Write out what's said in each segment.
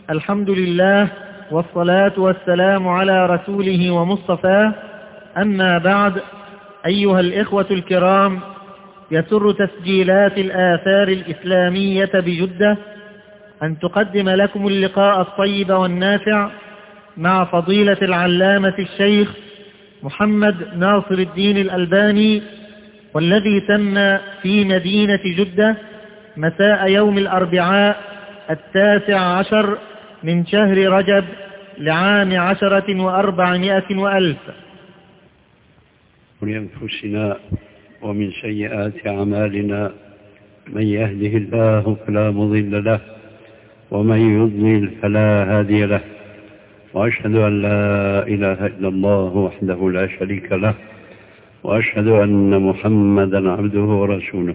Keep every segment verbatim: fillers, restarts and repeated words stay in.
الحمد لله والصلاة والسلام على رسوله ومصطفاه، أما بعد. أيها الإخوة الكرام، يسر تسجيلات الآثار الإسلامية بجدة أن تقدم لكم اللقاء الطيب والنافع مع فضيلة العلامة الشيخ محمد ناصر الدين الألباني، والذي تم في مدينة جدة مساء يوم الأربعاء التاسع عشر من شهر رجب لعام عشرة وأربعمائة وألف. من أنفسنا ومن سيئات أعمالنا، من يهده الله فلا مضل له ومن يضلل فلا هادي له، وأشهد أن لا إله إلا الله وحده لا شريك له، وأشهد أن محمدا عبده ورسوله.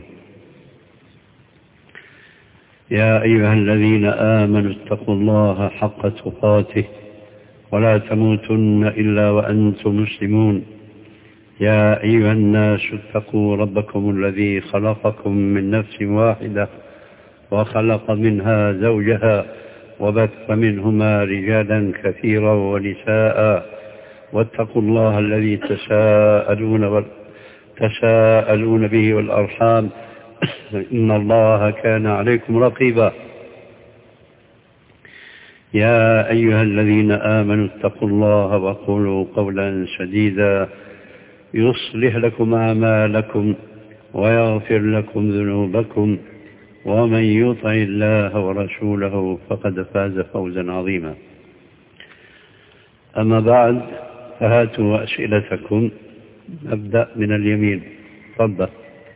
يا أيها الذين آمنوا اتقوا الله حق تقاته ولا تموتن إلا وأنتم مسلمون. يا أيها الناس اتقوا ربكم الذي خلقكم من نفس واحدة وخلق منها زوجها وبث منهما رجالا كثيرا ونساء، واتقوا الله الذي تساءلون, وال... تساءلون به والأرحام إن الله كان عليكم رقيبا. يا أيها الذين آمنوا اتقوا الله وقولوا قولا سديدا يصلح لكم أعمالكم ويغفر لكم ذنوبكم، ومن يطع الله ورسوله فقد فاز فوزا عظيما. أما بعد، فهاتوا أسئلتكم. نبدأ من اليمين. تفضل.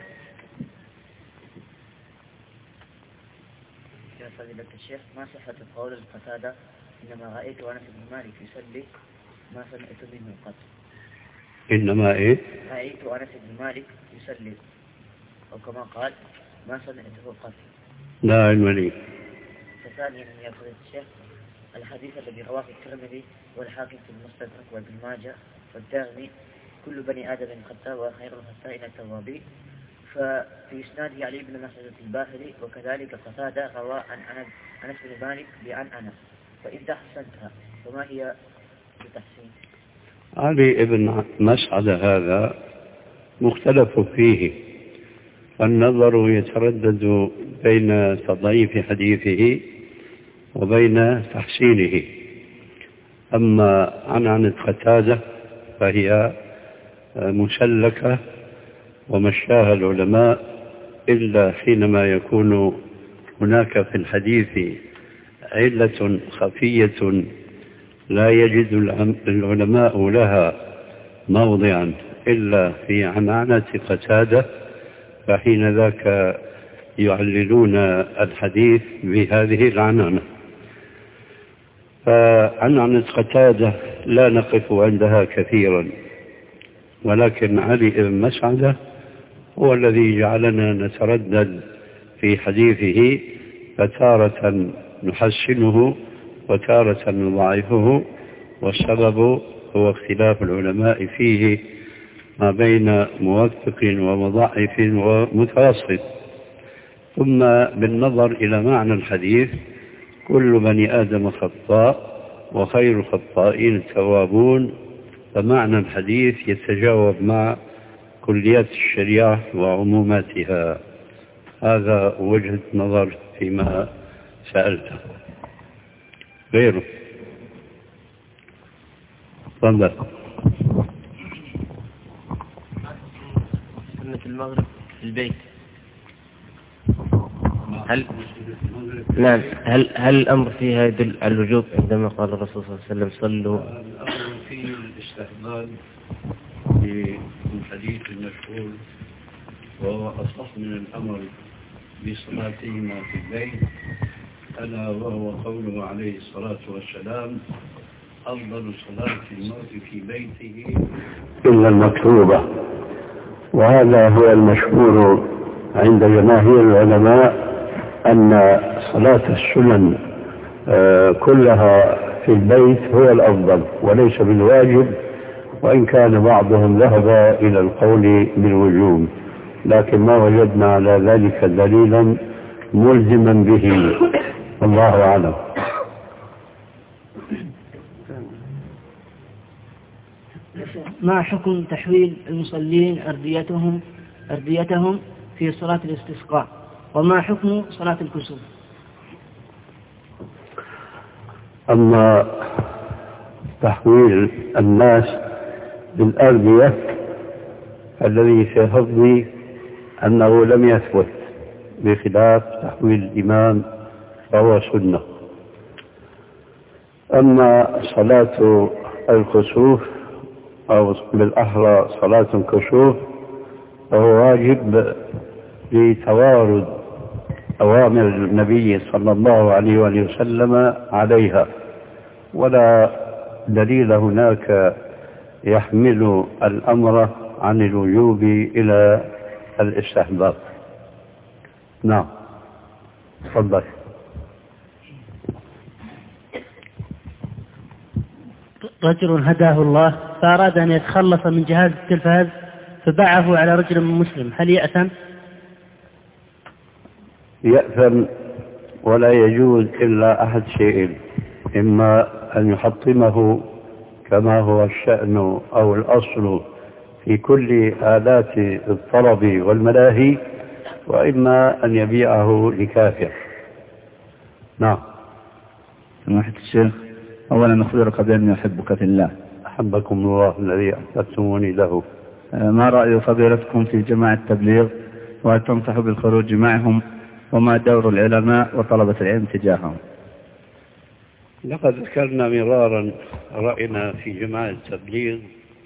يا فضيلة الشيخ، ما صحة قول القتادة إنما رأيت أنس بن مالك يصلي ما سمعت منه قط؟ إنما إيه؟ رأيت أنس بن مالك يصلي، أو كما قال ما سمعته قط. لا علم لي. فثانيا يا فضيلة الشيخ، الحديث الذي رواه الترمذي والحاكم في المستدرك وابن ماجه والدارمي كل بني آدم خطاء وخير الخطائين التوابين، ففي إسناده علي بن مسعود الباهلي، وكذلك قتادة روى عن أنس بن مالك بعن أنس، فإذا حسنتها وما هي بتحسين؟ علي بن مسعود هذا مختلف فيه، النظر يتردد بين تضعيف حديثه وبين تحسينه. أما عن عن قتادة فهي مسلكة ومشاها العلماء، إلا حينما يكون هناك في الحديث علة خفية لا يجد العلماء لها موضعا إلا في عنعنة قتادة، فحين ذاك يعللون الحديث بهذه العنعنة. فعنعنة قتادة لا نقف عندها كثيرا، ولكن علي بن مسعود هو الذي جعلنا نتردد في حديثه، فتارة نحسنه وتارة نضعفه، والسبب هو اختلاف العلماء فيه ما بين موثق ومضاعف ومتوسط. ثم بالنظر إلى معنى الحديث، كل بني آدم خطاء وخير الخطائين التوابون، فمعنى الحديث يتجاوب مع كليات الشريعة وعموماتها. هذا وجهة نظر فيما سألته. غيره. تفضل. سنة المغرب في البيت، هل نعم هل هل الأمر فيها يدل على الوجوب عندما قال الرسول صلى الله عليه وسلم صلوا؟ الأمر فيه الاستحباب في الحديث المشهور، وهو أصح من الأمر بصلاتهما في البيت، ألا وهو قوله عليه الصلاة والسلام: أفضل صلاة المرء في بيته إلا المكتوبة. وهذا هو المشهور عند جماهير العلماء، أن صلاة السنن كلها في البيت هو الأفضل وليس بالواجب، وإن كان بعضهم ذهب إلى القول بالوجوب، لكن ما وجدنا على ذلك دليلا ملزما به، والله أعلم. ما حكم تحويل المصلين أرديتهم أرديتهم في صلاة الاستسقاء، وما حكم صلاة الكسوف؟ أما تحويل الناس بالأردية الذي سيفضي أنه لم يثبت، بخلاف تحويل الإمام فهو سنة. أما صلاة الكسوف أو بالأحرى صلاة الكسوف فهو واجب لتوارد أوامر النبي صلى الله عليه وآله وسلم عليها، ولا دليل هناك يحمل الأمر عن الوجوب إلى الاستحباب. نعم، تفضل. رجل هداه الله فأراد أن يتخلص من جهاز التلفاز فباعه على رجل مسلم، هل يأثم؟ يأثم، ولا يجوز إلا أحد شيئين: إما أن يحطمه كما هو الشأن أو الأصل في كل آلات الطرب والملاهي، وإما أن يبيعه لكافر. نعم. سماحة الشيخ، أولا أخبرك بأني أحبك في الله. أحبكم الله الذي أحببتموني له. ما رأي فضيلتكم في جماعة التبليغ، وهل تنصح بالخروج معهم، وما دور العلماء وطلبة العلم تجاههم؟ لقد ذكرنا مرارا رأينا في جماعة التبليغ،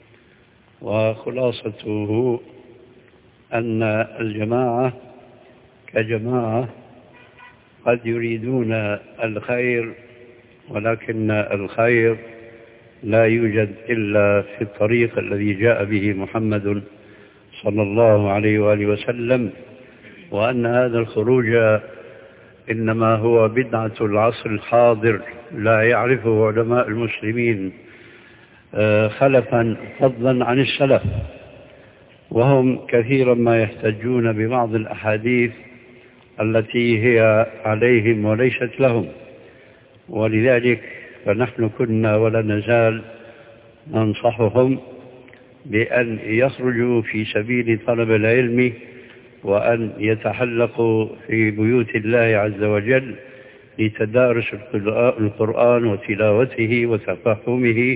وخلاصته أن الجماعة كجماعة قد يريدون الخير، ولكن الخير لا يوجد إلا في الطريق الذي جاء به محمد صلى الله عليه وآله وسلم، وأن هذا الخروج إنما هو بدعة العصر الحاضر لا يعرفه علماء المسلمين خلفا فضلا عن السلف، وهم كثيرا ما يحتجون ببعض الأحاديث التي هي عليهم وليست لهم. ولذلك فنحن كنا ولا نزال ننصحهم بأن يخرجوا في سبيل طلب العلم، وأن يتحلقوا في بيوت الله عز وجل لتدارس القرآن وتلاوته وتفهمه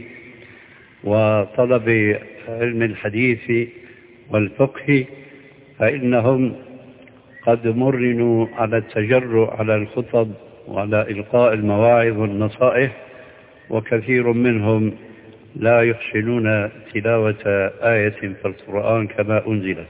وطلب علم الحديث والفقه، فإنهم قد مرنوا على التجرؤ على الخطب وعلى إلقاء المواعظ والنصائح، وكثير منهم لا يحسنون تلاوة آية في القرآن كما أنزلت.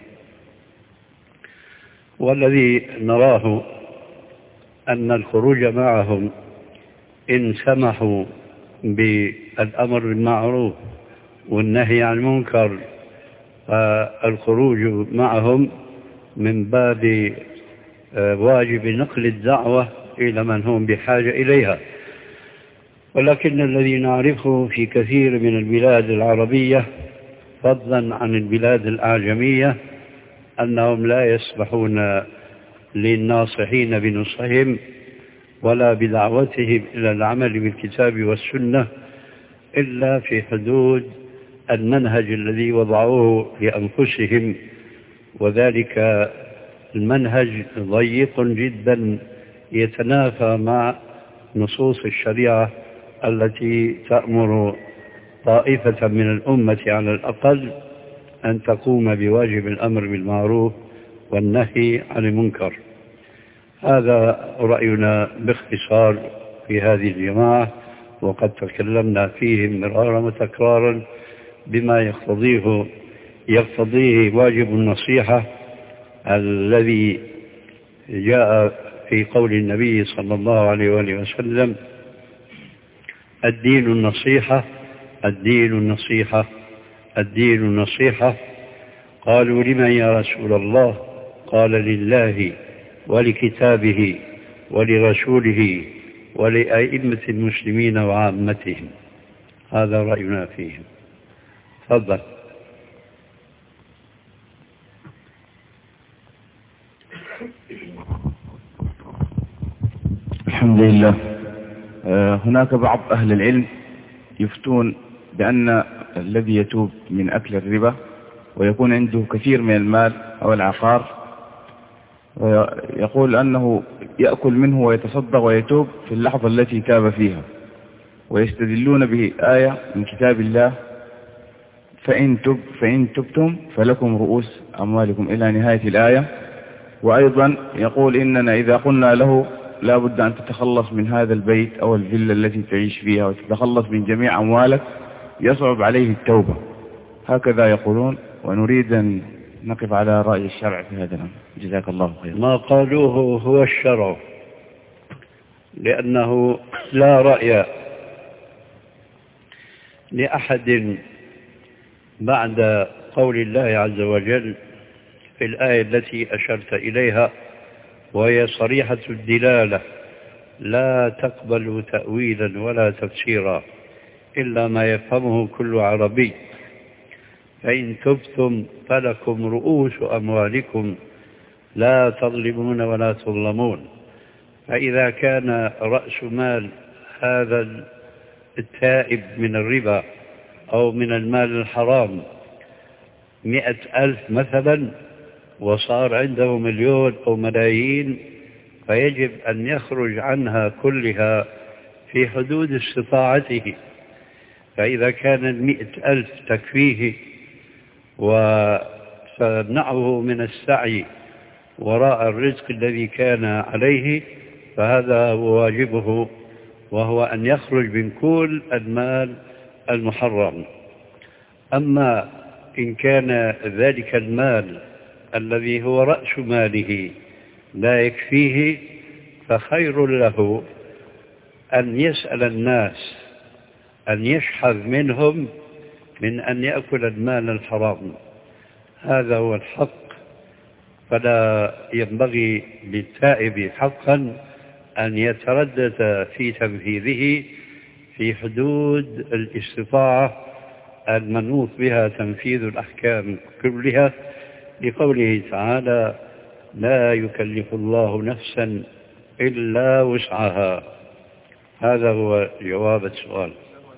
والذي نراه أن الخروج معهم إن سمحوا بالأمر بالمعروف والنهي عن المنكر، فالخروج معهم من باب واجب نقل الدعوة إلى من هم بحاجة إليها. ولكن الذي نعرفه في كثير من البلاد العربية فضلا عن البلاد الأعجمية أنهم لا يسمحون للناصحين بنصحهم ولا بدعوتهم إلى العمل بالكتاب والسنة إلا في حدود المنهج الذي وضعوه لأنفسهم، وذلك المنهج ضيق جدا يتنافى مع نصوص الشريعة التي تأمر طائفة من الأمة على الأقل أن تقوم بواجب الأمر بالمعروف والنهي عن المنكر. هذا رأينا باختصار في هذه الجماعة، وقد تكلمنا فيهم مرارا وتكرارا بما يقتضيه يقتضيه واجب النصيحة الذي جاء في قول النبي صلى الله عليه وآله وسلم: الدين النصيحة الدين النصيحة الدين النصيحة. قالوا: لمن يا رسول الله؟ قال: لله ولكتابه ولرسوله ولأئمة المسلمين وعامتهم. هذا رأينا فيهم. تفضل. الحمد لله، هناك بعض أهل العلم يفتون بأن الذي يتوب من أكل الربا ويكون عنده كثير من المال أو العقار يقول أنه يأكل منه ويتصدق ويتوب في اللحظة التي تاب فيها، ويستدلون بآية من كتاب الله فإن, تب فإن تبتم فلكم رؤوس أموالكم إلى نهاية الآية. وأيضا يقول إننا إذا قلنا له لا بد أن تتخلص من هذا البيت أو الفيلا التي تعيش فيها وتتخلص من جميع أموالك يصعب عليه التوبة، هكذا يقولون، ونريد أن نقف على رأي الشرع في هذا الأمر. جزاك الله خير. ما قالوه هو الشرع، لأنه لا رأي لأحد بعد قول الله عز وجل في الآية التي أشرت إليها، وهي صريحة الدلالة لا تقبل تأويلا ولا تفسيرا إلا ما يفهمه كل عربي. فإن تبتم فلكم رؤوس أموالكم لا تظلمون ولا تظلمون. فإذا كان رأس مال هذا التائب من الربا أو من المال الحرام مئة ألف مثلا، وصار عنده مليون أو ملايين، فيجب أن يخرج عنها كلها في حدود استطاعته. فإذا كان المئة ألف تكفيه وتمنعه من السعي وراء الرزق الذي كان عليه، فهذا هو واجبه، وهو أن يخرج من كل المال المحرم. أما إن كان ذلك المال الذي هو رأس ماله لا يكفيه، فخير له أن يسأل الناس أن يشحذ منهم من أن يأكل المال الحرام. هذا هو الحق. فلا ينبغي للتائب حقا أن يتردد في تنفيذه في حدود الاستطاعة المنوط بها تنفيذ الأحكام كلها، لقوله تعالى لا يكلف الله نفسا إلا وسعها. هذا هو جواب السؤال.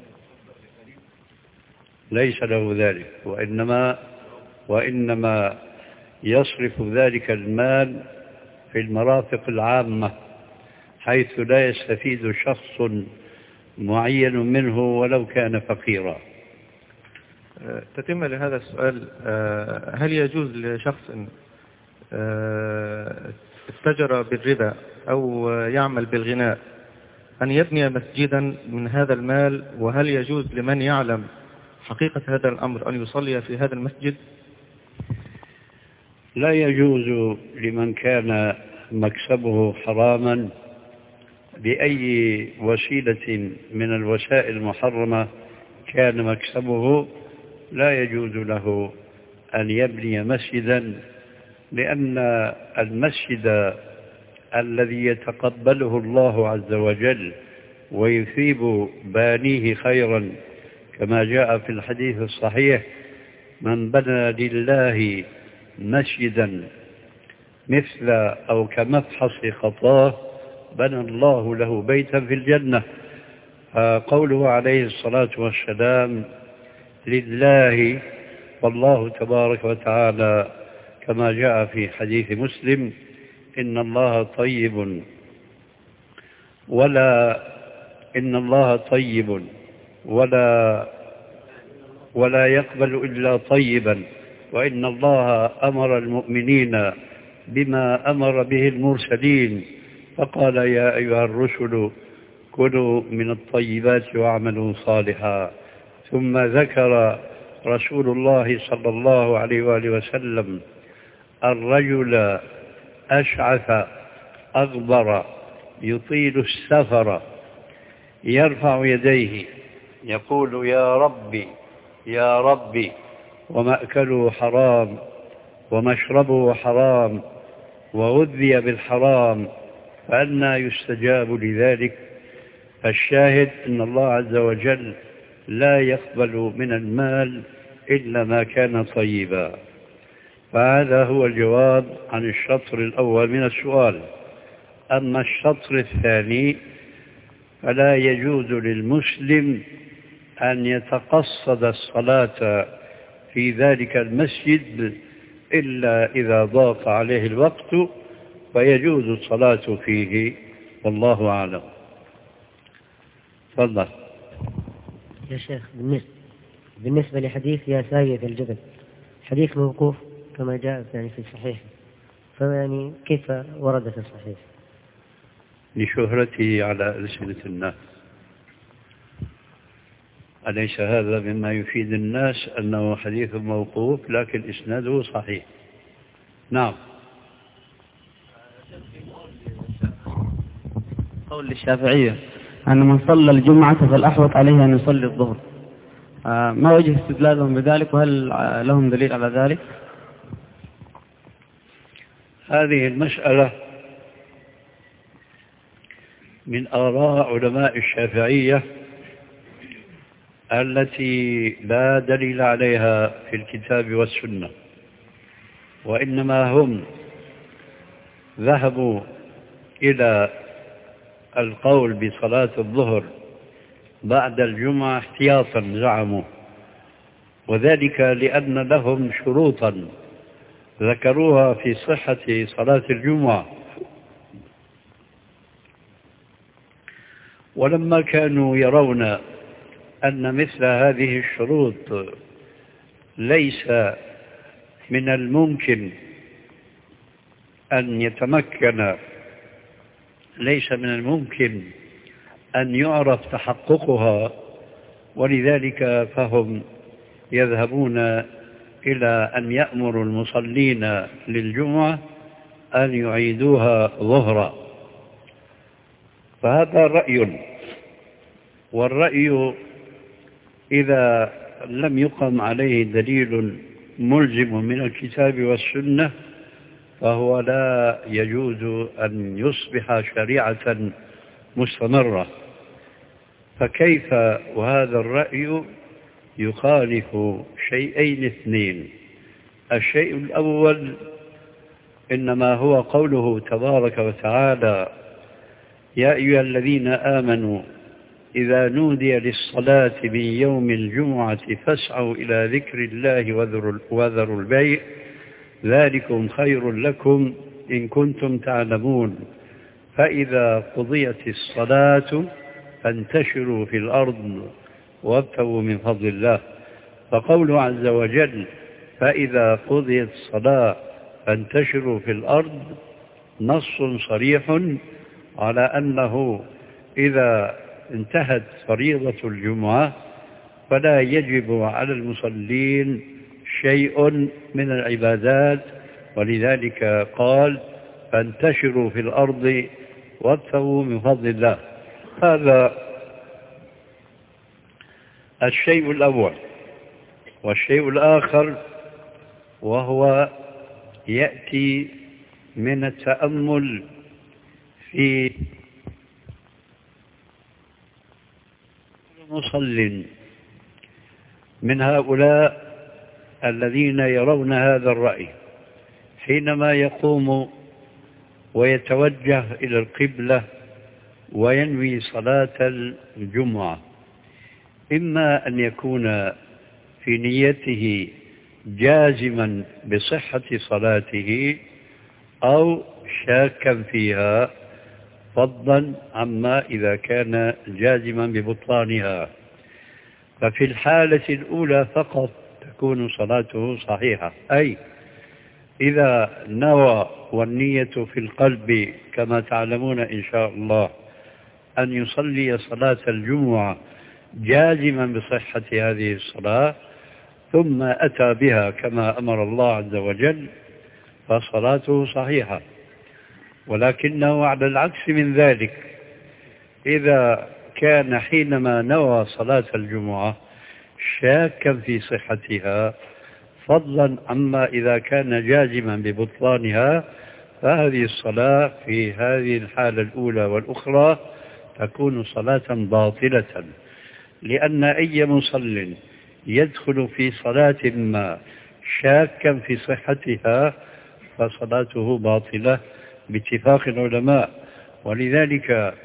ليس له ذلك، وإنما, وإنما يصرف ذلك المال في المرافق العامة حيث لا يستفيد شخص معين منه ولو كان فقيرا. تتم لهذا السؤال، هل يجوز لشخص اتجر بالربا أو يعمل بالغناء أن يبني مسجدا من هذا المال؟ وهل يجوز لمن يعلم حقيقة هذا الأمر أن يصلي في هذا المسجد؟ لا يجوز لمن كان مكسبه حراما بأي وسيلة من الوسائل المحرمة كان مكسبه، لا يجوز له أن يبني مسجدا، لأن المسجد الذي يتقبله الله عز وجل ويثيب بانيه خيرا كما جاء في الحديث الصحيح من بنى لله مسجدا مثل أو كمفحص خطاه بنى الله له بيتا في الجنة. قوله عليه الصلاة والسلام لله، والله تبارك وتعالى كما جاء في حديث مسلم إن الله طيب ولا إن الله طيب ولا ولا يقبل إلا طيبا، وإن الله أمر المؤمنين بما أمر به المرسلين، فقال يا أيها الرسل كلوا من الطيبات واعملوا صالحا. ثم ذكر رسول الله صلى الله عليه وآله وسلم الرجل أشعث أغبر يطيل السفر يرفع يديه يقول يا ربي يا ربي، ومأكله حرام ومشربه حرام وغذي بالحرام، فأنى يستجاب لذلك؟ فالشاهد أن الله عز وجل لا يقبل من المال إلا ما كان طيبا. فهذا هو الجواب عن الشطر الأول من السؤال. أما الشطر الثاني فلا يجوز للمسلم أن يتقصد الصلاة في ذلك المسجد إلا إذا ضاق عليه الوقت فيجوز الصلاة فيه، والله أعلم. تفضل يا شيخ. بالنسبة لحديث يا سايد الجبل، حديث موقوف كما جاء يعني في الصحيح، فيعني كيف ورد في الصحيح؟ لشهرته على ألسنة الناس. أليس هذا مما يفيد الناس أنه حديث موقوف لكن إسناده صحيح؟ نعم. قول الشافعية أن من صلى الجمعة فالأحوط عليه أن يصلي الظهر، ما وجه استدلالهم بذلك وهل لهم دليل على ذلك؟ هذه المسألة من آراء علماء الشافعية التي لا دليل عليها في الكتاب والسنة، وإنما هم ذهبوا إلى القول بصلاة الظهر بعد الجمعة احتياطا زعموا، وذلك لأن لهم شروطا ذكروها في صحة صلاة الجمعة، ولما كانوا يرون أن مثل هذه الشروط ليس من الممكن أن يتمكن ليس من الممكن أن يعرف تحققها، ولذلك فهم يذهبون إلى أن يأمروا المصلين للجمعة أن يعيدوها ظهرا. فهذا رأي، والرأي إذا لم يقم عليه دليل ملزم من الكتاب والسنة فهو لا يجوز أن يصبح شريعة مستمرة. فكيف وهذا الرأي يخالف شيئين اثنين؟ الشيء الأول إنما هو قوله تبارك وتعالى يا أيها الذين آمنوا إذا نودي للصلاة من يوم الجمعة فاسعوا إلى ذكر الله وذروا البيع ذلكم خير لكم إن كنتم تعلمون فإذا قضيت الصلاة فانتشروا في الأرض وابتغوا من فضل الله. فقوله عز وجل فإذا قضيت الصلاة فانتشروا في الأرض نص صريح على أنه إذا انتهت فريضة الجمعة فلا يجب على المصلين شيء من العبادات، ولذلك قال فانتشروا في الأرض وابتغوا من فضل الله. هذا الشيء الأول. والشيء الآخر وهو يأتي من التأمل في مصل من هؤلاء الذين يرون هذا الرأي حينما يقوم ويتوجه إلى القبلة وينوي صلاة الجمعة، إما أن يكون في نيته جازما بصحة صلاته أو شاكا فيها، فضلا عما إذا كان جازما ببطلانها. ففي الحالة الأولى فقط تكون صلاته صحيحة، أي إذا نوى والنية في القلب كما تعلمون إن شاء الله أن يصلي صلاة الجمعة جازما بصحة هذه الصلاة ثم أتى بها كما أمر الله عز وجل فصلاته صحيحة. ولكنه على العكس من ذلك إذا كان حينما نوى صلاة الجمعة شاكا في صحتها فضلا عما إذا كان جازما ببطلانها، فهذه الصلاة في هذه الحالة الأولى والأخرى تكون صلاة باطلة، لأن أي مصل يدخل في صلاة ما شاكا في صحتها فصلاته باطلة باتفاق العلماء. ولذلك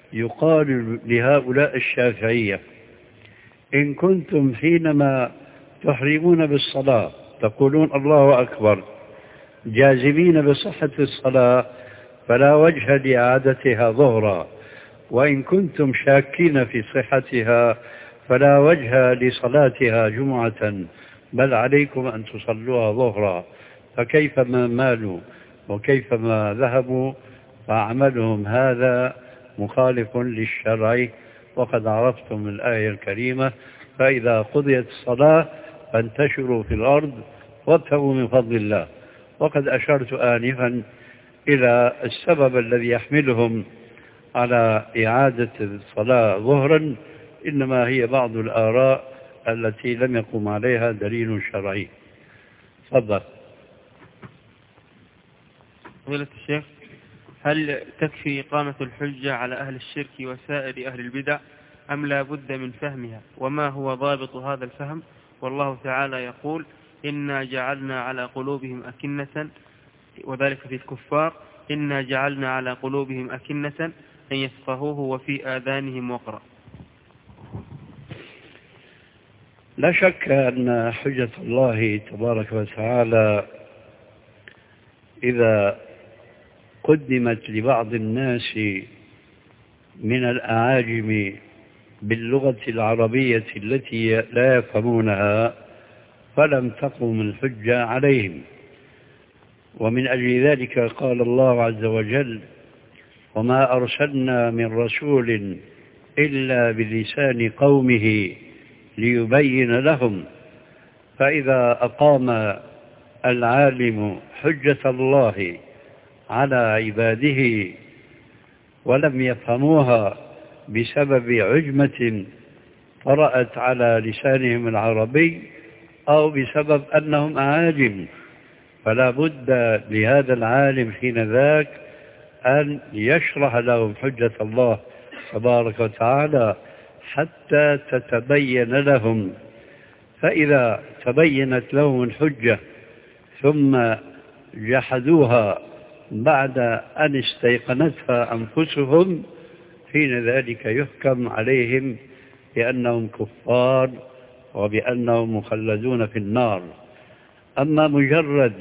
يقال لهؤلاء الشافعية: إن كنتم حينما تحرمون بالصلاة تقولون الله أكبر جازمين بصحة الصلاة فلا وجه لإعادتها ظهرا، وإن كنتم شاكين في صحتها فلا وجه لصلاتها جمعة، بل عليكم أن تصلوها ظهرا. فكيف ما مالوا وكيف ما ذهبوا، فعملهم هذا مخالف للشرع. وقد عرفتم الآية الكريمة: فإذا قضيت الصلاة فانتشروا في الأرض وابتغوا من فضل الله. وقد أشرت آنفا إلى السبب الذي يحملهم على إعادة الصلاة ظهرا، إنما هي بعض الآراء التي لم يقم عليها دليل شرعي. تفضل. فضيلة الشيخ، هل تكفي إقامة الحجة على أهل الشرك وسائر أهل البدع أم لا بد من فهمها؟ وما هو ضابط هذا الفهم؟ والله تعالى يقول: إنا جعلنا على قلوبهم أكنة، وذلك في الكفار: إنا جعلنا على قلوبهم أكنة أن يفقهوه وفي آذانهم وقرا. لا شك أن حجة الله تبارك وتعالى إذا قدمت لبعض الناس من الأعاجم باللغة العربية التي لا يفهمونها فلم تقم الحجة عليهم. ومن أجل ذلك قال الله عز وجل: وما أرسلنا من رسول إلا بلسان قومه ليبين لهم. فإذا أقام العالم حجة الله على عباده ولم يفهموها بسبب عجمة طرأت على لسانهم العربي أو بسبب أنهم أعاجم، فلا بد لهذا العالم حين ذاك أن يشرح لهم حجة الله تبارك وتعالى حتى تتبين لهم. فإذا تبينت لهم الحجة ثم جحدوها بعد أن استيقنتها أنفسهم، حين ذلك يحكم عليهم بأنهم كفار وبأنهم مخلدون في النار. أما مجرد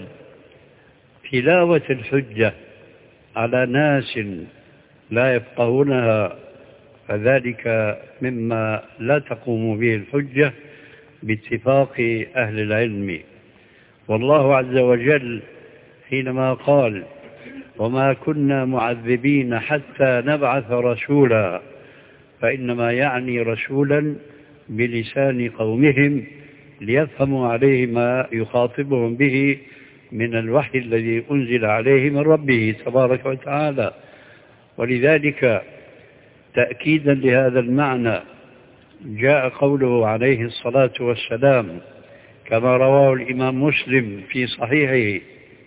تلاوة الحجة على ناس لا يفقهونها فذلك مما لا تقوم به الحجة باتفاق أهل العلم. والله عز وجل حينما قال: وما كنا معذبين حتى نبعث رسولا، فإنما يعني رسولا بلسان قومهم ليفهموا عليه ما يخاطبهم به من الوحي الذي أنزل عليه من ربه تبارك وتعالى. ولذلك تأكيدا لهذا المعنى جاء قوله عليه الصلاة والسلام كما رواه الإمام مسلم في صحيحه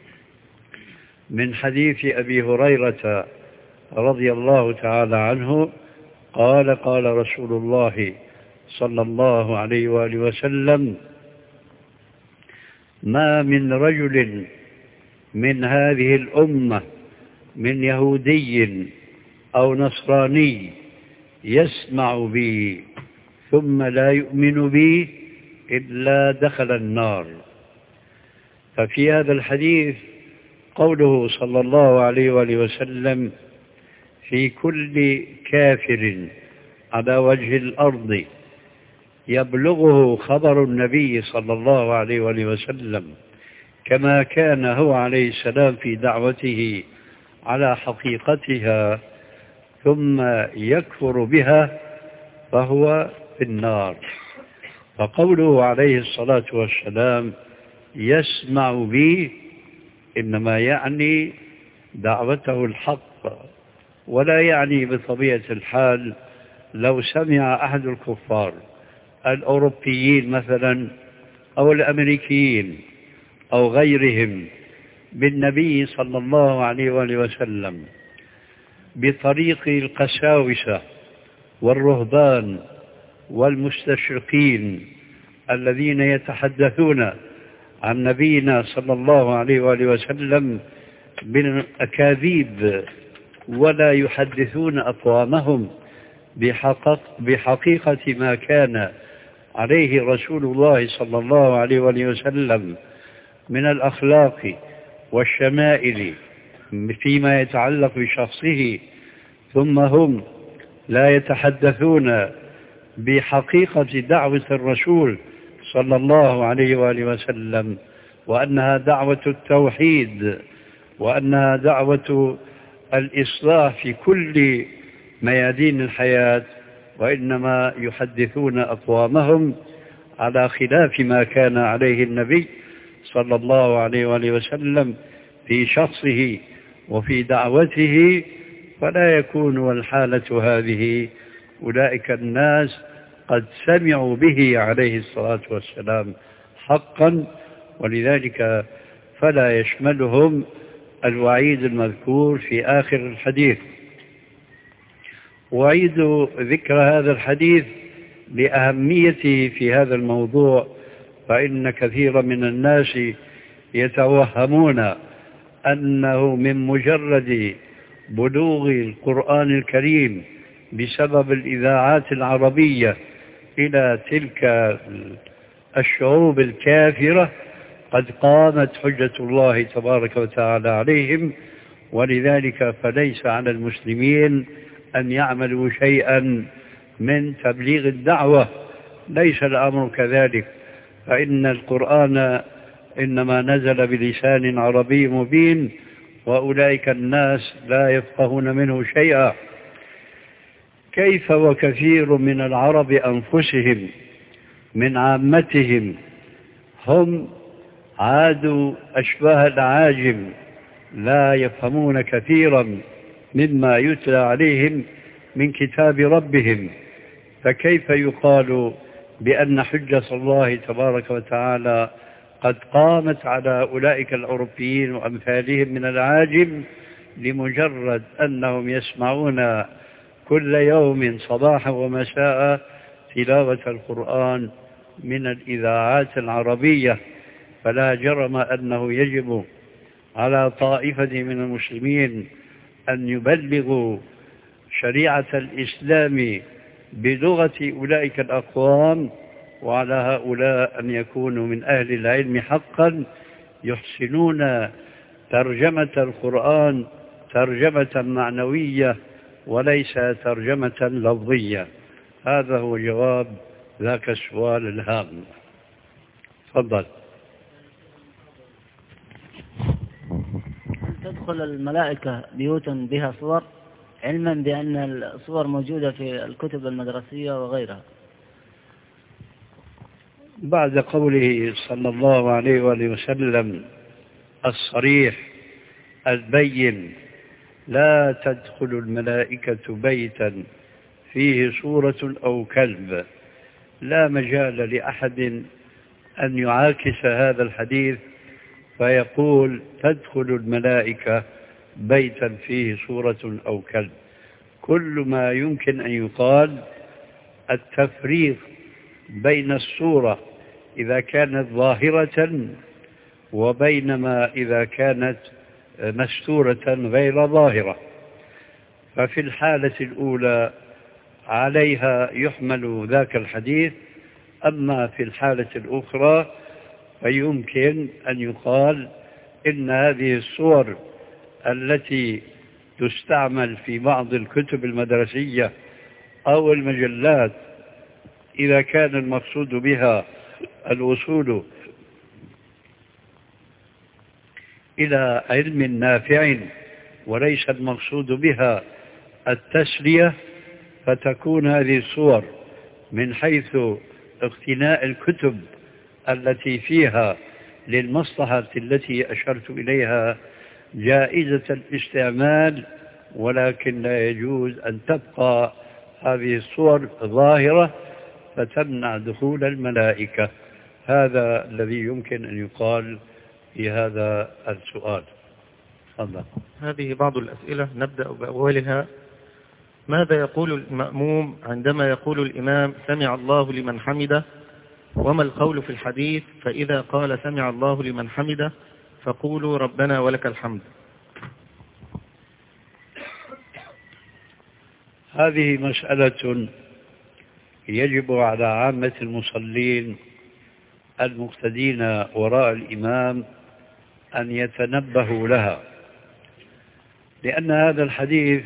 من حديث أبي هريرة رضي الله تعالى عنه قال: قال رسول الله صلى الله عليه وآله وسلم: ما من رجل من هذه الأمة من يهودي أو نصراني يسمع بي ثم لا يؤمن بي إلا دخل النار. ففي هذا الحديث قوله صلى الله عليه وآله وسلم: في كل كافر على وجه الأرض يبلغه خبر النبي صلى الله عليه وآله وسلم كما كان هو عليه السلام في دعوته على حقيقتها ثم يكفر بها فهو في النار. فقوله عليه الصلاة والسلام يسمع بي إنما يعني دعوته الحق، ولا يعني بطبيعة الحال لو سمع أحد الكفار الأوروبيين مثلا أو الأمريكيين أو غيرهم بالنبي صلى الله عليه وآله وسلم بطريق القساوسة والرهبان والمستشرقين الذين يتحدثون عن نبينا صلى الله عليه وآله وسلم بالأكاذيب ولا يحدثون أقوامهم بحقيقة ما كان عليه رسول الله صلى الله عليه وآله وسلم من الأخلاق والشمائل فيما يتعلق بشخصه، ثم هم لا يتحدثون بحقيقة دعوة الرسول صلى الله عليه وآله وسلم، وأنها دعوة التوحيد، وأنها دعوة الإصلاح في كل ميادين الحياة، وإنما يحدثون أقوامهم على خلاف ما كان عليه النبي صلى الله عليه وآله وسلم في شخصه وفي دعوته، فلا يكون الحالة هذه. أولئك الناس قد سمعوا به عليه الصلاة والسلام حقا، ولذلك فلا يشملهم الوعيد المذكور في آخر الحديث. وأعيد ذكر هذا الحديث لأهميته في هذا الموضوع، فإن كثيرا من الناس يتوهمون أنه من مجرد بلوغ القرآن الكريم بسبب الإذاعات العربية إلى تلك الشعوب الكافرة قد قامت حجة الله تبارك وتعالى عليهم، ولذلك فليس على المسلمين أن يعملوا شيئا من تبليغ الدعوة، ليس الأمر كذلك، فإن القرآن إنما نزل بلسان عربي مبين، وأولئك الناس لا يفقهون منه شيئا. كيف وكثير من العرب أنفسهم من عامتهم هم عادوا أشباه العاجم، لا يفهمون كثيرا مما يتلى عليهم من كتاب ربهم، فكيف يقال بأن حجة الله تبارك وتعالى قد قامت على أولئك الأوروبيين وأمثالهم من العاجم لمجرد أنهم يسمعون كل يوم صباحا ومساء تلاوة القرآن من الإذاعات العربية؟ فلا جرم أنه يجب على طائفة من المسلمين أن يبلغوا شريعة الإسلام بلغة أولئك الأقوام، وعلى هؤلاء أن يكونوا من أهل العلم حقا يحسنون ترجمة القرآن ترجمة معنوية وليس ترجمة لفظية. هذا هو جواب ذاك السؤال الهام. تفضل. تدخل الملائكة بيوتا بها صور، علما بأن الصور موجودة في الكتب المدرسية وغيرها؟ بعد قوله صلى الله عليه وآله وسلم الصريح البين لا تدخل الملائكة بيتا فيه صورة أو كلب، لا مجال لأحد أن يعاكس هذا الحديث فيقول تدخل الملائكة بيتا فيه صورة أو كلب. كل ما يمكن أن يقال التفريق بين الصورة إذا كانت ظاهرة وبينما إذا كانت مستورة غير ظاهرة، ففي الحالة الأولى عليها يحمل ذاك الحديث، أما في الحالة الأخرى فيمكن أن يقال إن هذه الصور التي تستعمل في بعض الكتب المدرسية أو المجلات إذا كان المقصود بها الوصول إلى علم نافع وليس المقصود بها التسلية، فتكون هذه الصور من حيث اقتناء الكتب التي فيها للمصلحة التي أشرت إليها جائزة الاستعمال، ولكن لا يجوز أن تبقى هذه الصور ظاهرة فتمنع دخول الملائكة. هذا الذي يمكن أن يقال في هذا السؤال. تفضل. هذه بعض الأسئلة نبدأ بأولها. ماذا يقول المأموم عندما يقول الإمام سمع الله لمن حمده؟ وما القول في الحديث فإذا قال سمع الله لمن حمده فقولوا ربنا ولك الحمد؟ هذه مسألة يجب على عامة المصلين المقتدين وراء الإمام أن يتنبهوا لها، لأن هذا الحديث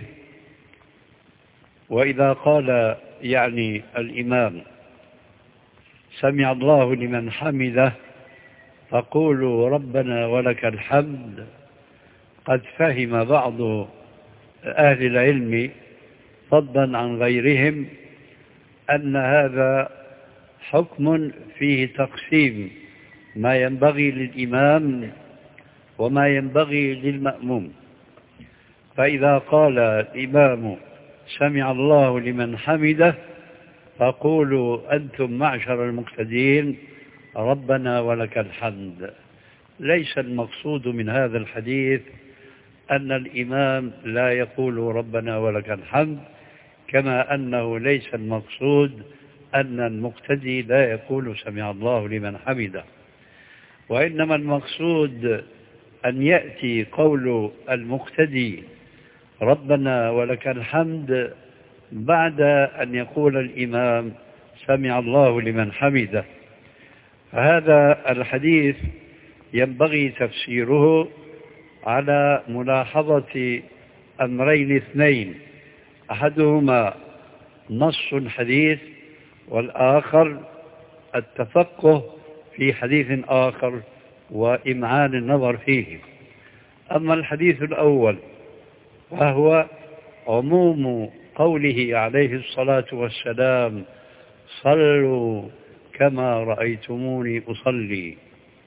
وإذا قال يعني الإمام سمع الله لمن حمده فقولوا ربنا ولك الحمد، قد فهم بعض أهل العلم فضلا عن غيرهم أن هذا حكم فيه تقسيم ما ينبغي للإمام وما ينبغي للمأموم. فإذا قال الإمام سمع الله لمن حمده فقولوا أنتم معشر المقتدين ربنا ولك الحمد. ليس المقصود من هذا الحديث أن الإمام لا يقول ربنا ولك الحمد، كما أنه ليس المقصود أن المقتدي لا يقول سمع الله لمن حمده، وإنما المقصود أن يأتي قول المقتدي ربنا ولك الحمد بعد أن يقول الإمام سمع الله لمن حمده. فهذا الحديث ينبغي تفسيره على ملاحظة أمرين اثنين، أحدهما نص حديث والآخر التفقه في حديث آخر وإمعان النظر فيه. أما الحديث الأول وهو عموم قوله عليه الصلاة والسلام صلوا كما رأيتموني أصلي،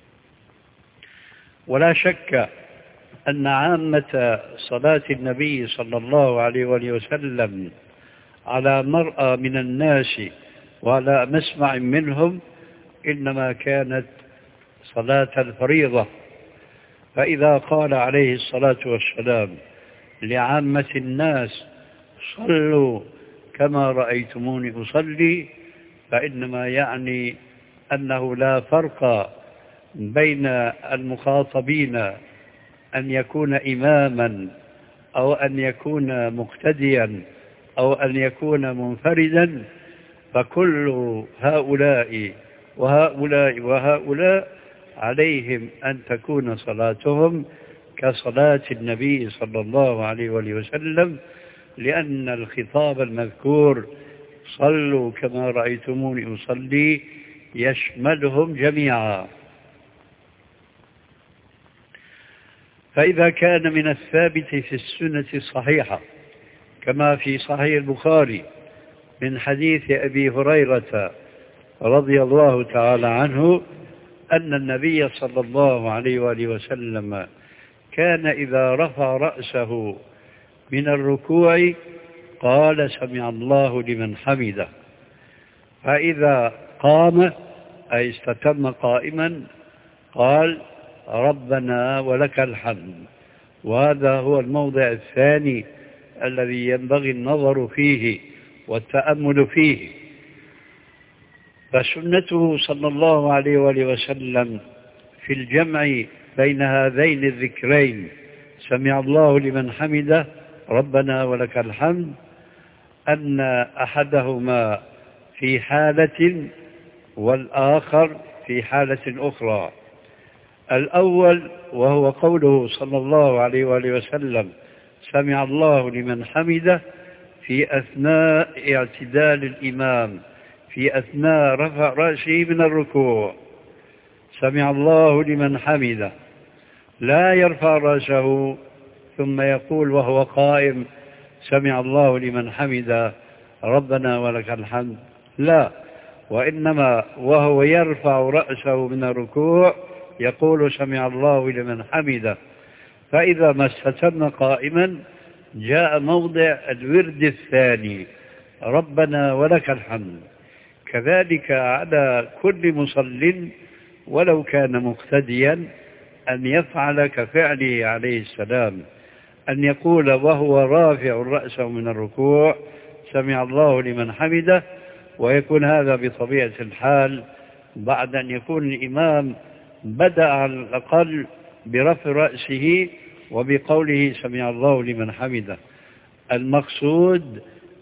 ولا شك أن عامة صلاة النبي صلى الله عليه وآله وسلم على مرأى من الناس وعلى مسمع منهم إنما كانت صلاة الفريضة. فإذا قال عليه الصلاة والسلام لعامة الناس صلوا كما رأيتموني أصلي، فإنما يعني أنه لا فرق بين المخاطبين أن يكون إماما أو أن يكون مقتديا أو أن يكون منفردا، فكل هؤلاء وهؤلاء وهؤلاء عليهم أن تكون صلاتهم كصلاة النبي صلى الله عليه وسلم، لأن الخطاب المذكور صلوا كما رأيتموني أصلي يشملهم جميعا. فإذا كان من الثابت في السنة الصحيحة كما في صحيح البخاري من حديث أبي هريرة رضي الله تعالى عنه أن النبي صلى الله عليه وآله وسلم كان إذا رفع رأسه من الركوع قال سمع الله لمن حمده، فإذا قام أي استتم قائما قال ربنا ولك الحمد. وهذا هو الموضع الثاني الذي ينبغي النظر فيه والتأمل فيه. فسنته صلى الله عليه وآله وسلم في الجمع بين هذين الذكرين سمع الله لمن حمده ربنا ولك الحمد أن أحدهما في حالة والآخر في حالة أخرى. الأول وهو قوله صلى الله عليه وآله وسلم سمع الله لمن حمده في أثناء اعتدال الإمام، في أثناء رفع رأسه من الركوع سمع الله لمن حمده، لا يرفع رأسه ثم يقول وهو قائم سمع الله لمن حمده ربنا ولك الحمد، لا، وإنما وهو يرفع رأسه من الركوع يقول سمع الله لمن حمده. فإذا ما استتم قائما جاء موضع الورد الثاني ربنا ولك الحمد. كذلك على كل مصل ولو كان مقتديا أن يفعل كفعله عليه السلام، أن يقول وهو رافع رأسه من الركوع سمع الله لمن حمده، ويكون هذا بطبيعة الحال بعد أن يكون الإمام بدأ على الأقل برفع رأسه وبقوله سمع الله لمن حمده. المقصود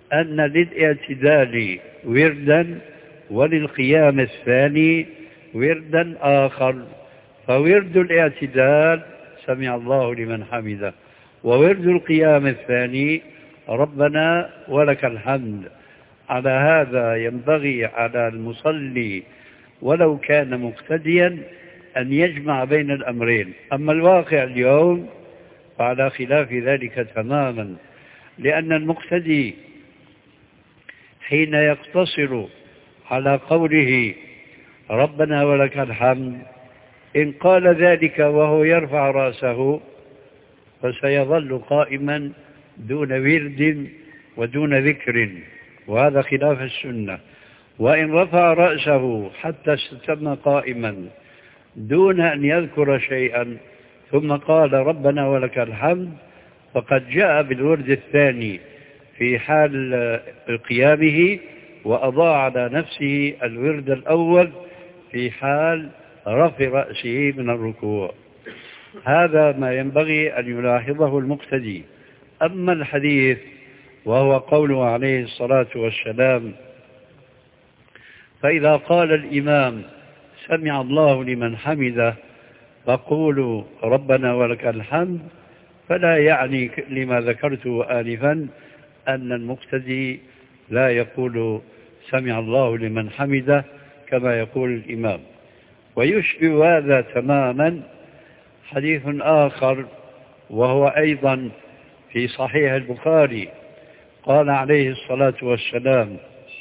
أن للاعتدال وردا وللقيام الثاني وردا آخر، فورد الاعتدال سمع الله لمن حمده، وورد القيام الثاني ربنا ولك الحمد. على هذا ينبغي على المصلي ولو كان مقتديا أن يجمع بين الأمرين. أما الواقع اليوم فعلى خلاف ذلك تماما، لأن المقتدي حين يقتصر على قوله ربنا ولك الحمد إن قال ذلك وهو يرفع رأسه فسيظل قائما دون ورد ودون ذكر، وهذا خلاف السنة. وإن رفع رأسه حتى استتم قائما دون أن يذكر شيئا ثم قال ربنا ولك الحمد فقد جاء بالورد الثاني في حال قيامه وأضاع على نفسه الورد الأول في حال رفع رأسه من الركوع. هذا ما ينبغي أن يلاحظه المقتدي. أما الحديث وهو قوله عليه الصلاة والسلام فإذا قال الإمام سمع الله لمن حمده فقولوا ربنا ولك الحمد، فلا يعني لما ذكرته آنفا أن المقتدي لا يقول سمع الله لمن حمده كما يقول الإمام. ويشبه هذا تماما حديث آخر وهو أيضا في صحيح البخاري، قال عليه الصلاة والسلام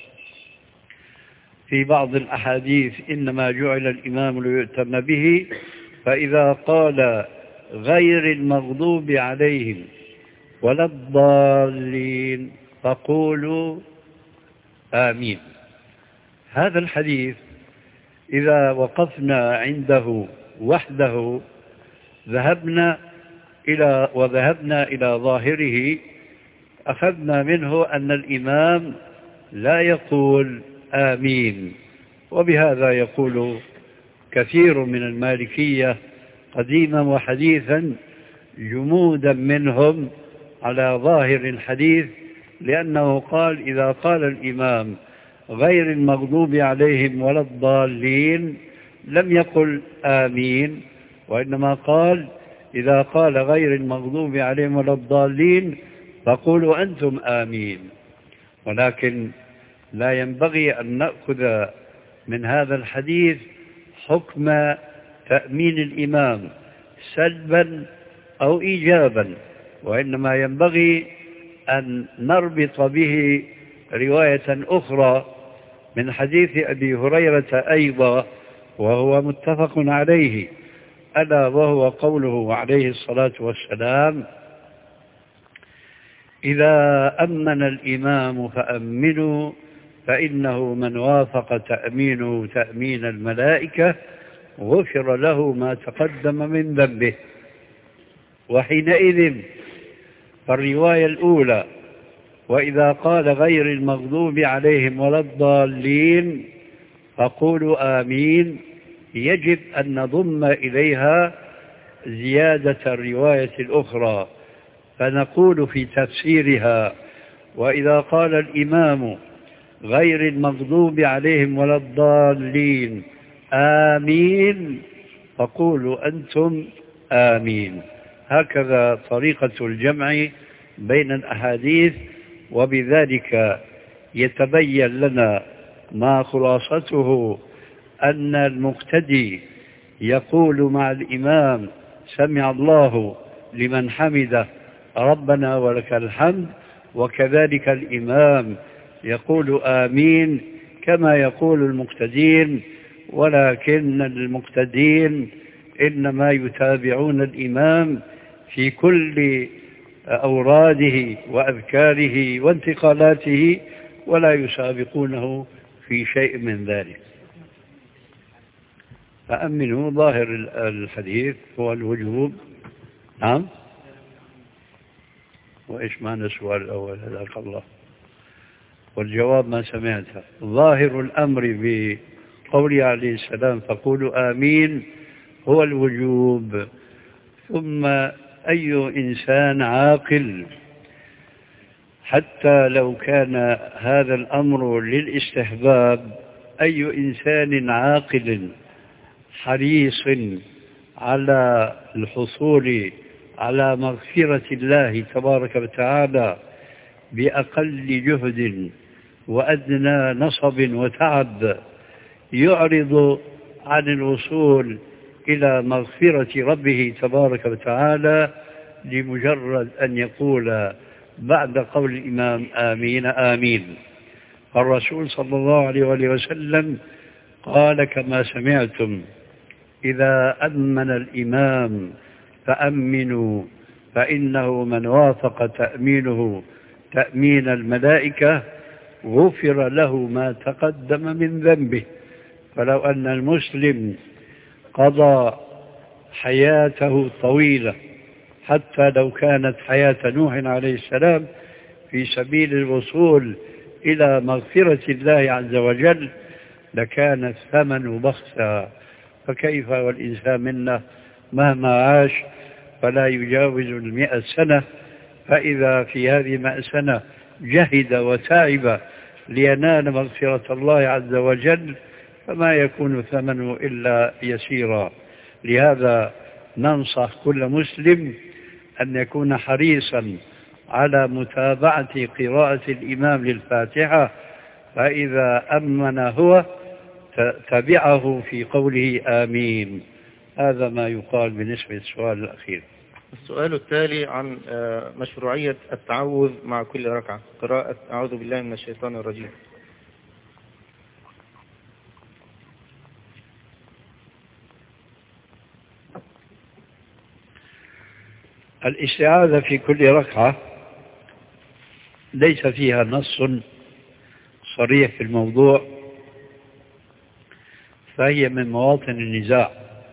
في بعض الأحاديث إنما جعل الإمام ليؤتم به، فإذا قال غير المغضوب عليهم ولا الضالين فقولوا آمين. هذا الحديث إذا وقفنا عنده وحده ذهبنا إلى وذهبنا إلى ظاهره أخذنا منه أن الإمام لا يقول آمين، وبهذا يقول كثير من المالكية قديما وحديثا جمودا منهم على ظاهر الحديث، لأنه قال إذا قال الإمام غير المغضوب عليهم ولا الضالين لم يقل آمين، وإنما قال إذا قال غير المغضوب عليهم ولا الضالين فقولوا أنتم آمين. ولكن لا ينبغي أن نأخذ من هذا الحديث حكم تأمين الإمام سلبا أو إيجابا، وإنما ينبغي أن نربط به رواية أخرى من حديث أبي هريرة أيضا وهو متفق عليه، ألا وهو قوله عليه الصلاة والسلام إذا أمن الإمام فأمنوا فإنه من وافق تأمينه تأمين الملائكة غفر له ما تقدم من ذنبه. وحينئذ فالرواية الأولى وإذا قال غير المغضوب عليهم ولا الضالين فقولوا آمين يجب أن نضم إليها زيادة الرواية الأخرى، فنقول في تفسيرها وإذا قال الإمام غير المغضوب عليهم ولا الضالين آمين فقولوا أنتم آمين. هكذا طريقة الجمع بين الأحاديث، وبذلك يتبين لنا ما خلاصته أن المقتدي يقول مع الإمام سمع الله لمن حمده ربنا ولك الحمد، وكذلك الإمام يقول آمين كما يقول المقتدين، ولكن المقتدين إنما يتابعون الإمام في كل أوراده وأذكاره وانتقالاته ولا يسابقونه في شيء من ذلك. فأمنوا ظاهر الحديث هو الوجوب. نعم. وإيش معنى السؤال الأول؟ هداك الله. والجواب ما سمعته. ظاهر الأمر بقوله عليه السلام فقولوا آمين هو الوجوب. ثم أي إنسان عاقل حتى لو كان هذا الأمر للاستحباب، أي إنسان عاقل حريص على الحصول على مغفرة الله تبارك وتعالى بأقل جهد وأدنى نصب وتعب يعرض عن الوصول إلى مغفرة ربه تبارك وتعالى لمجرد أن يقول بعد قول الإمام آمين آمين. الرسول صلى الله عليه وآله وسلم قال كما سمعتم: إذا أمن الإمام فأمنوا، فإنه من وافق تأمينه تأمين الملائكة غفر له ما تقدم من ذنبه. فلو أن المسلم قضى حياته طويلة، حتى لو كانت حياة نوح عليه السلام، في سبيل الوصول إلى مغفرة الله عز وجل، لكان الثمن بخسا. فكيف والإنسان منا مهما عاش فلا يجاوز المئة سنة، فإذا في هذه المئة سنة جهد وتعب لينال مغفرة الله عز وجل فما يكون ثمنه إلا يسيرا. لهذا ننصح كل مسلم أن يكون حريصا على متابعة قراءة الإمام للفاتحة، فإذا أمن هو تبعه في قوله آمين. هذا ما يقال بالنسبة للسؤال الأخير. السؤال التالي عن مشروعية التعوذ مع كل ركعة، قراءة أعوذ بالله من الشيطان الرجيم. الاستعاذة في كل ركعة ليس فيها نص صريح في الموضوع، فهي من مواطن النزاع،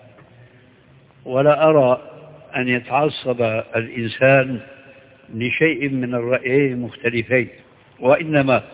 ولا أرى أن يتعصب الإنسان لشيء من الرأيين المختلفين، وإنما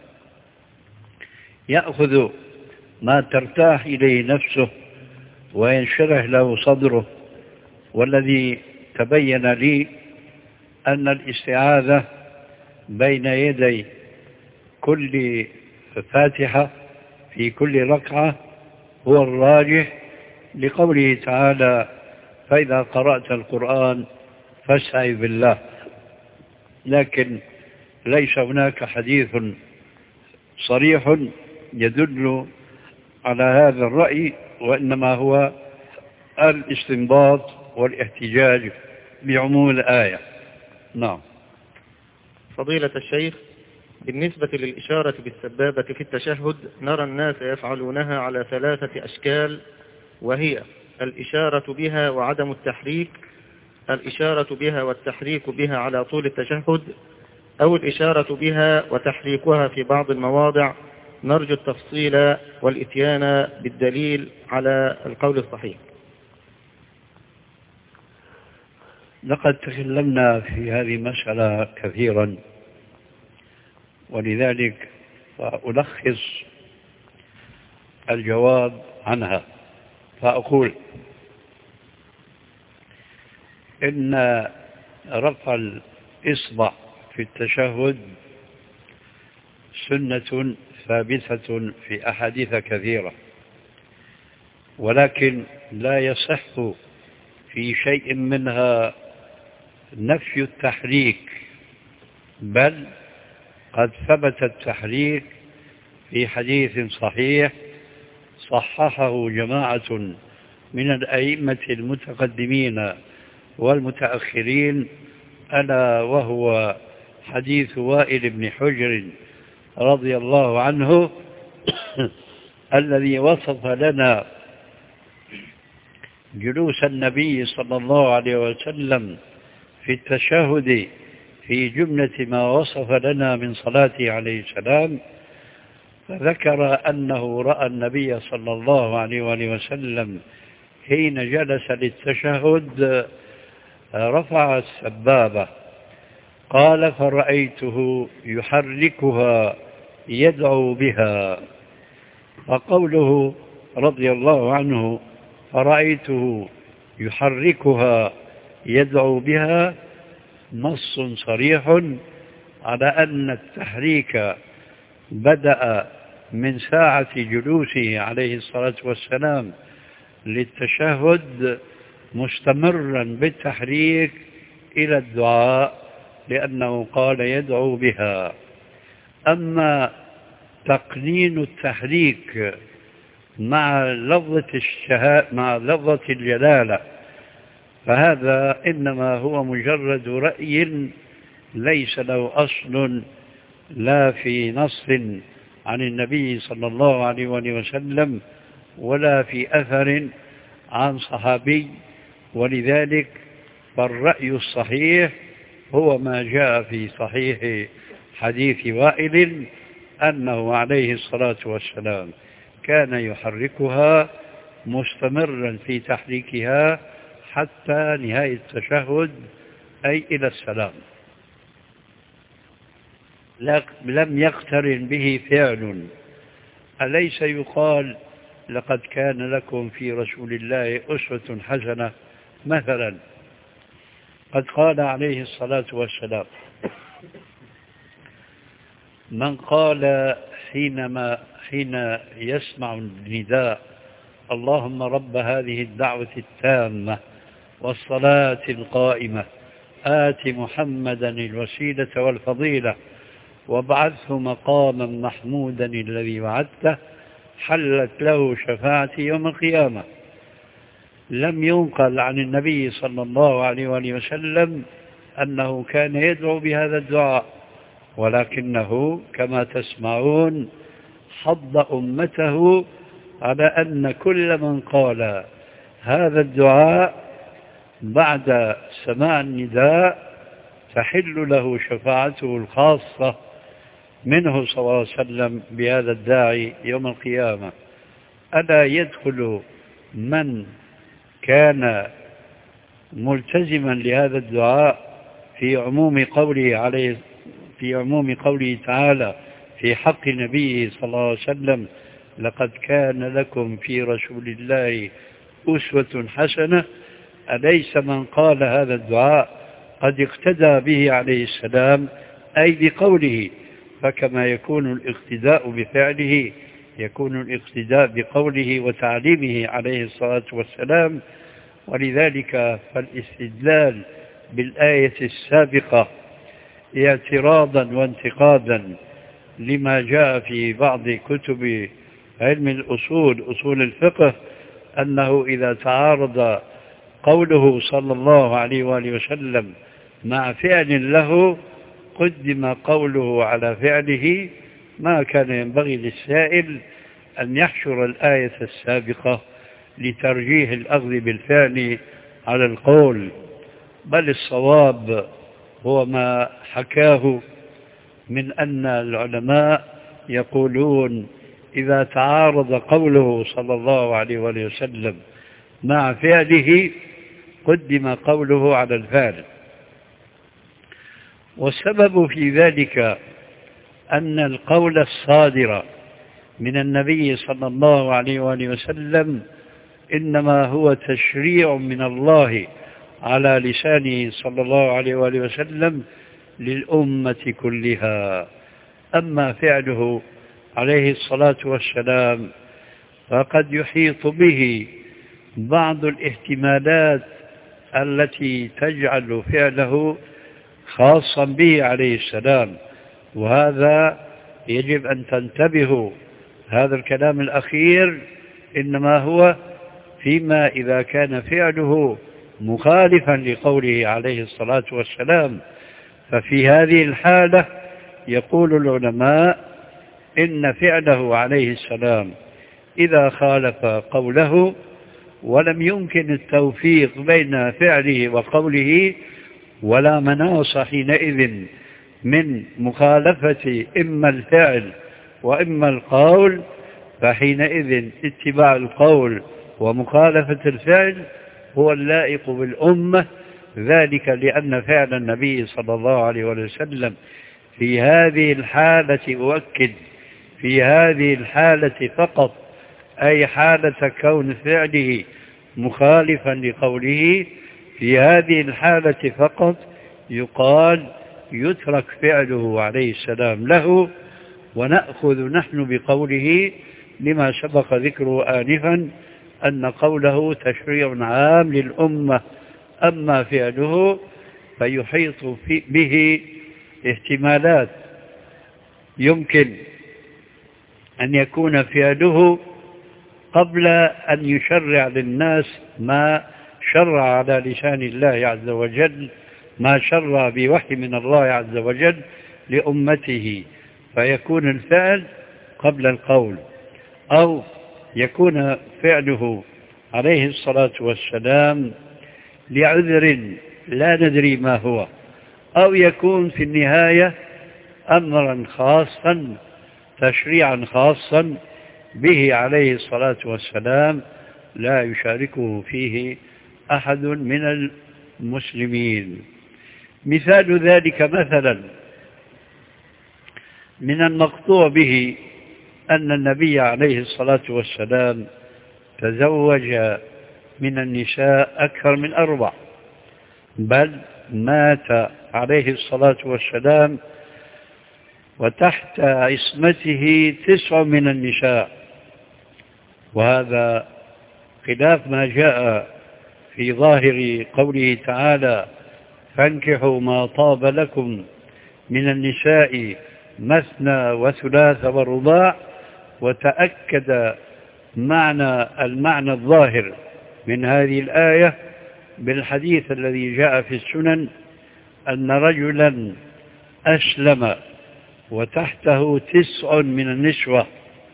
يأخذ ما ترتاح إليه نفسه وينشرح له صدره. والذي تبين لي أن الاستعاذة بين يدي كل فاتحة في كل ركعة هو الراجح، لقوله تعالى: فإذا قرأت القرآن فاستعذ بالله. لكن ليس هناك حديث صريح يدل على هذا الرأي، وإنما هو الاستنباط والاحتجاج بعموم الآية. نعم. فضيلة الشيخ، بالنسبة للإشارة بالسبابة في التشهد نرى الناس يفعلونها على ثلاثة أشكال، وهي الإشارة بها وعدم التحريك، الإشارة بها والتحريك بها على طول التشهد، أو الإشارة بها وتحريكها في بعض المواضع. نرجو التفصيل والإتيان بالدليل على القول الصحيح. لقد تكلمنا في هذه المسألة كثيرا، ولذلك فألخص الجواب عنها فأقول إن رفع الإصبع في التشهد سنة ثابتة في أحاديث كثيرة، ولكن لا يصح في شيء منها نفي التحريك، بل قد ثبت التحريك في حديث صحيح صححه جماعة من الأئمة المتقدمين والمتأخرين، ألا وهو حديث وائل بن حجر رضي الله عنه الذي وصف لنا جلوس النبي صلى الله عليه وسلم في التشهد في جملة ما وصف لنا من صلاته عليه السلام. فذكر أنه رأى النبي صلى الله عليه وآله وسلم حين جلس للتشهد رفع السبابة، قال: فرأيته يحركها يدعو بها. وقوله رضي الله عنه فرأيته يحركها يدعو بها نص صريح على أن التحريك بدأ من ساعة جلوسه عليه الصلاة والسلام للتشهد مستمرا بالتحريك إلى الدعاء، لأنه قال يدعو بها. أما تقنين التحريك مع لفظة الشهاء مع لفظة الجلالة فهذا إنما هو مجرد رأي ليس له أصل لا في نص عن النبي صلى الله عليه وسلم ولا في أثر عن صحابي، ولذلك فالرأي الصحيح هو ما جاء في صحيح حديث وائل أنه عليه الصلاة والسلام كان يحركها مستمرا في تحريكها حتى نهاية التشهد أي إلى السلام، لم يقترن به فعل. أليس يقال لقد كان لكم في رسول الله أسوة حسنة؟ مثلا قد قال عليه الصلاة والسلام: من قال حينما حين يسمع النداء اللهم رب هذه الدعوة التامة والصلاة القائمة آت محمدا الوسيلة والفضيلة وابعثه مقاما محمودا الذي وعدته حلت له شفاعتي يوم القيامة. لم ينقل عن النبي صلى الله عليه وآله وسلم أنه كان يدعو بهذا الدعاء، ولكنه كما تسمعون حض أمته على أن كل من قال هذا الدعاء بعد سماع النداء تحل له شفاعته الخاصة منه صلى الله عليه وسلم بهذا الداعي يوم القيامة. ألا يدخل من كان ملتزما لهذا الدعاء في عموم قوله عليه في عموم قوله تعالى في حق نبيه صلى الله عليه وسلم: لقد كان لكم في رسول الله أسوة حسنة؟ أليس من قال هذا الدعاء قد اقتدى به عليه السلام أي بقوله؟ فكما يكون الاقتداء بفعله يكون الاقتداء بقوله وتعليمه عليه الصلاة والسلام. ولذلك فالاستدلال بالآية السابقة اعتراضا وانتقادا لما جاء في بعض كتب علم الأصول أصول الفقه أنه إذا تعارض قوله صلى الله عليه وآله وسلم مع فعل له قدم قوله على فعله، ما كان ينبغي للسائل أن يحشر الآية السابقة لترجيح الأخذ بالفعل على القول، بل الصواب هو ما حكاه من أن العلماء يقولون إذا تعارض قوله صلى الله عليه وسلم مع فعله قدم قوله على الفعل. والسبب في ذلك أن القول الصادر من النبي صلى الله عليه وآله وسلم إنما هو تشريع من الله على لسانه صلى الله عليه وآله وسلم للأمة كلها. أما فعله عليه الصلاة والسلام فقد يحيط به بعض الاحتمالات التي تجعل فعله خاصا به عليه السلام، وهذا يجب أن تنتبهوا. هذا الكلام الأخير إنما هو فيما إذا كان فعله مخالفا لقوله عليه الصلاة والسلام، ففي هذه الحالة يقول العلماء إن فعله عليه السلام إذا خالف قوله ولم يمكن التوفيق بين فعله وقوله ولا مناص حينئذ من مخالفة إما الفعل وإما القول، فحينئذ اتباع القول ومخالفة الفعل هو اللائق بالأمة، ذلك لأن فعل النبي صلى الله عليه وسلم في هذه الحالة أؤكد في هذه الحالة فقط، أي حالة كون فعله مخالفا لقوله، في هذه الحالة فقط يقال يترك فعله عليه السلام له، ونأخذ نحن بقوله لما سبق ذكره آنفا أن قوله تشريع عام للأمة، أما فعله فيحيط به احتمالات، يمكن أن يكون فعله قبل أن يشرع للناس ما شرع على لسان الله عز وجل، ما شرع بوحي من الله عز وجل لأمته، فيكون الفعل قبل القول، أو يكون فعله عليه الصلاة والسلام لعذر لا ندري ما هو، أو يكون في النهاية أمرا خاصا تشريعا خاصا به عليه الصلاة والسلام لا يشاركه فيه أحد من المسلمين. مثال ذلك مثلا من المقطوع به أن النبي عليه الصلاة والسلام تزوج من النساء أكثر من أربع، بل مات عليه الصلاة والسلام وتحت عصمته تسع من النساء، وهذا خلاف ما جاء في ظاهر قوله تعالى فانكحوا ما طاب لكم من النساء مثنى وثلاث ورباع، وتأكد معنى المعنى الظاهر من هذه الآية بالحديث الذي جاء في السنن أن رجلا أسلم وتحته تسع من النسوة،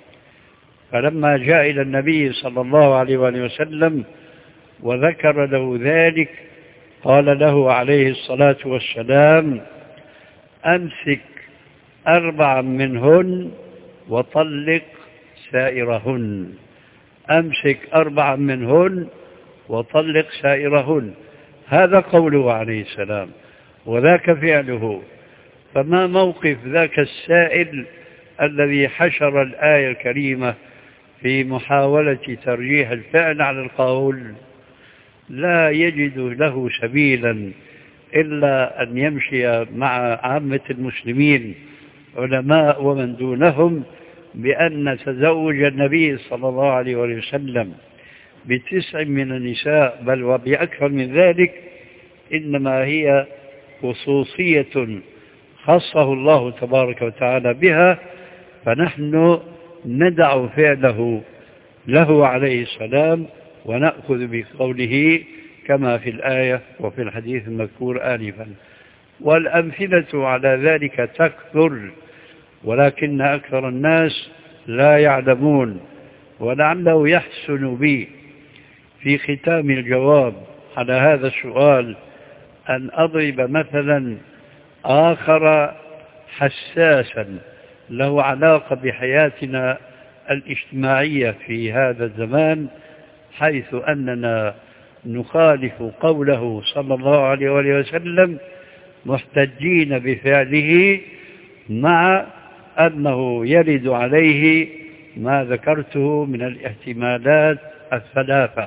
فلما جاء إلى النبي صلى الله عليه وسلم وذكر له ذلك قال له عليه الصلاة والسلام أمسك أربعا منهن وطلق سائرهن، أمسك أربعا منهن وطلق سائرهن، هذا قوله عليه السلام وذاك فعله. فما موقف ذاك السائل الذي حشر الآية الكريمة في محاولة ترجيح الفعل على القول؟ لا يجد له سبيلا إلا أن يمشي مع عامة المسلمين علماء ومن دونهم بأن تزوج النبي صلى الله عليه وسلم بتسع من النساء بل وبأكثر من ذلك إنما هي خصوصية خصه الله تبارك وتعالى بها، فنحن ندع فعله له عليه السلام ونأخذ بقوله كما في الآية وفي الحديث المذكور آنفا. والأمثلة على ذلك تكثر، ولكن أكثر الناس لا يعلمون، ولعله يحسن بي في ختام الجواب على هذا السؤال أن أضرب مثلا آخر حساسا له علاقة بحياتنا الاجتماعية في هذا الزمان، حيث أننا نخالف قوله صلى الله عليه وسلم محتجين بفعله، مع أنه يرد عليه ما ذكرته من الاحتمالات الثلاثة،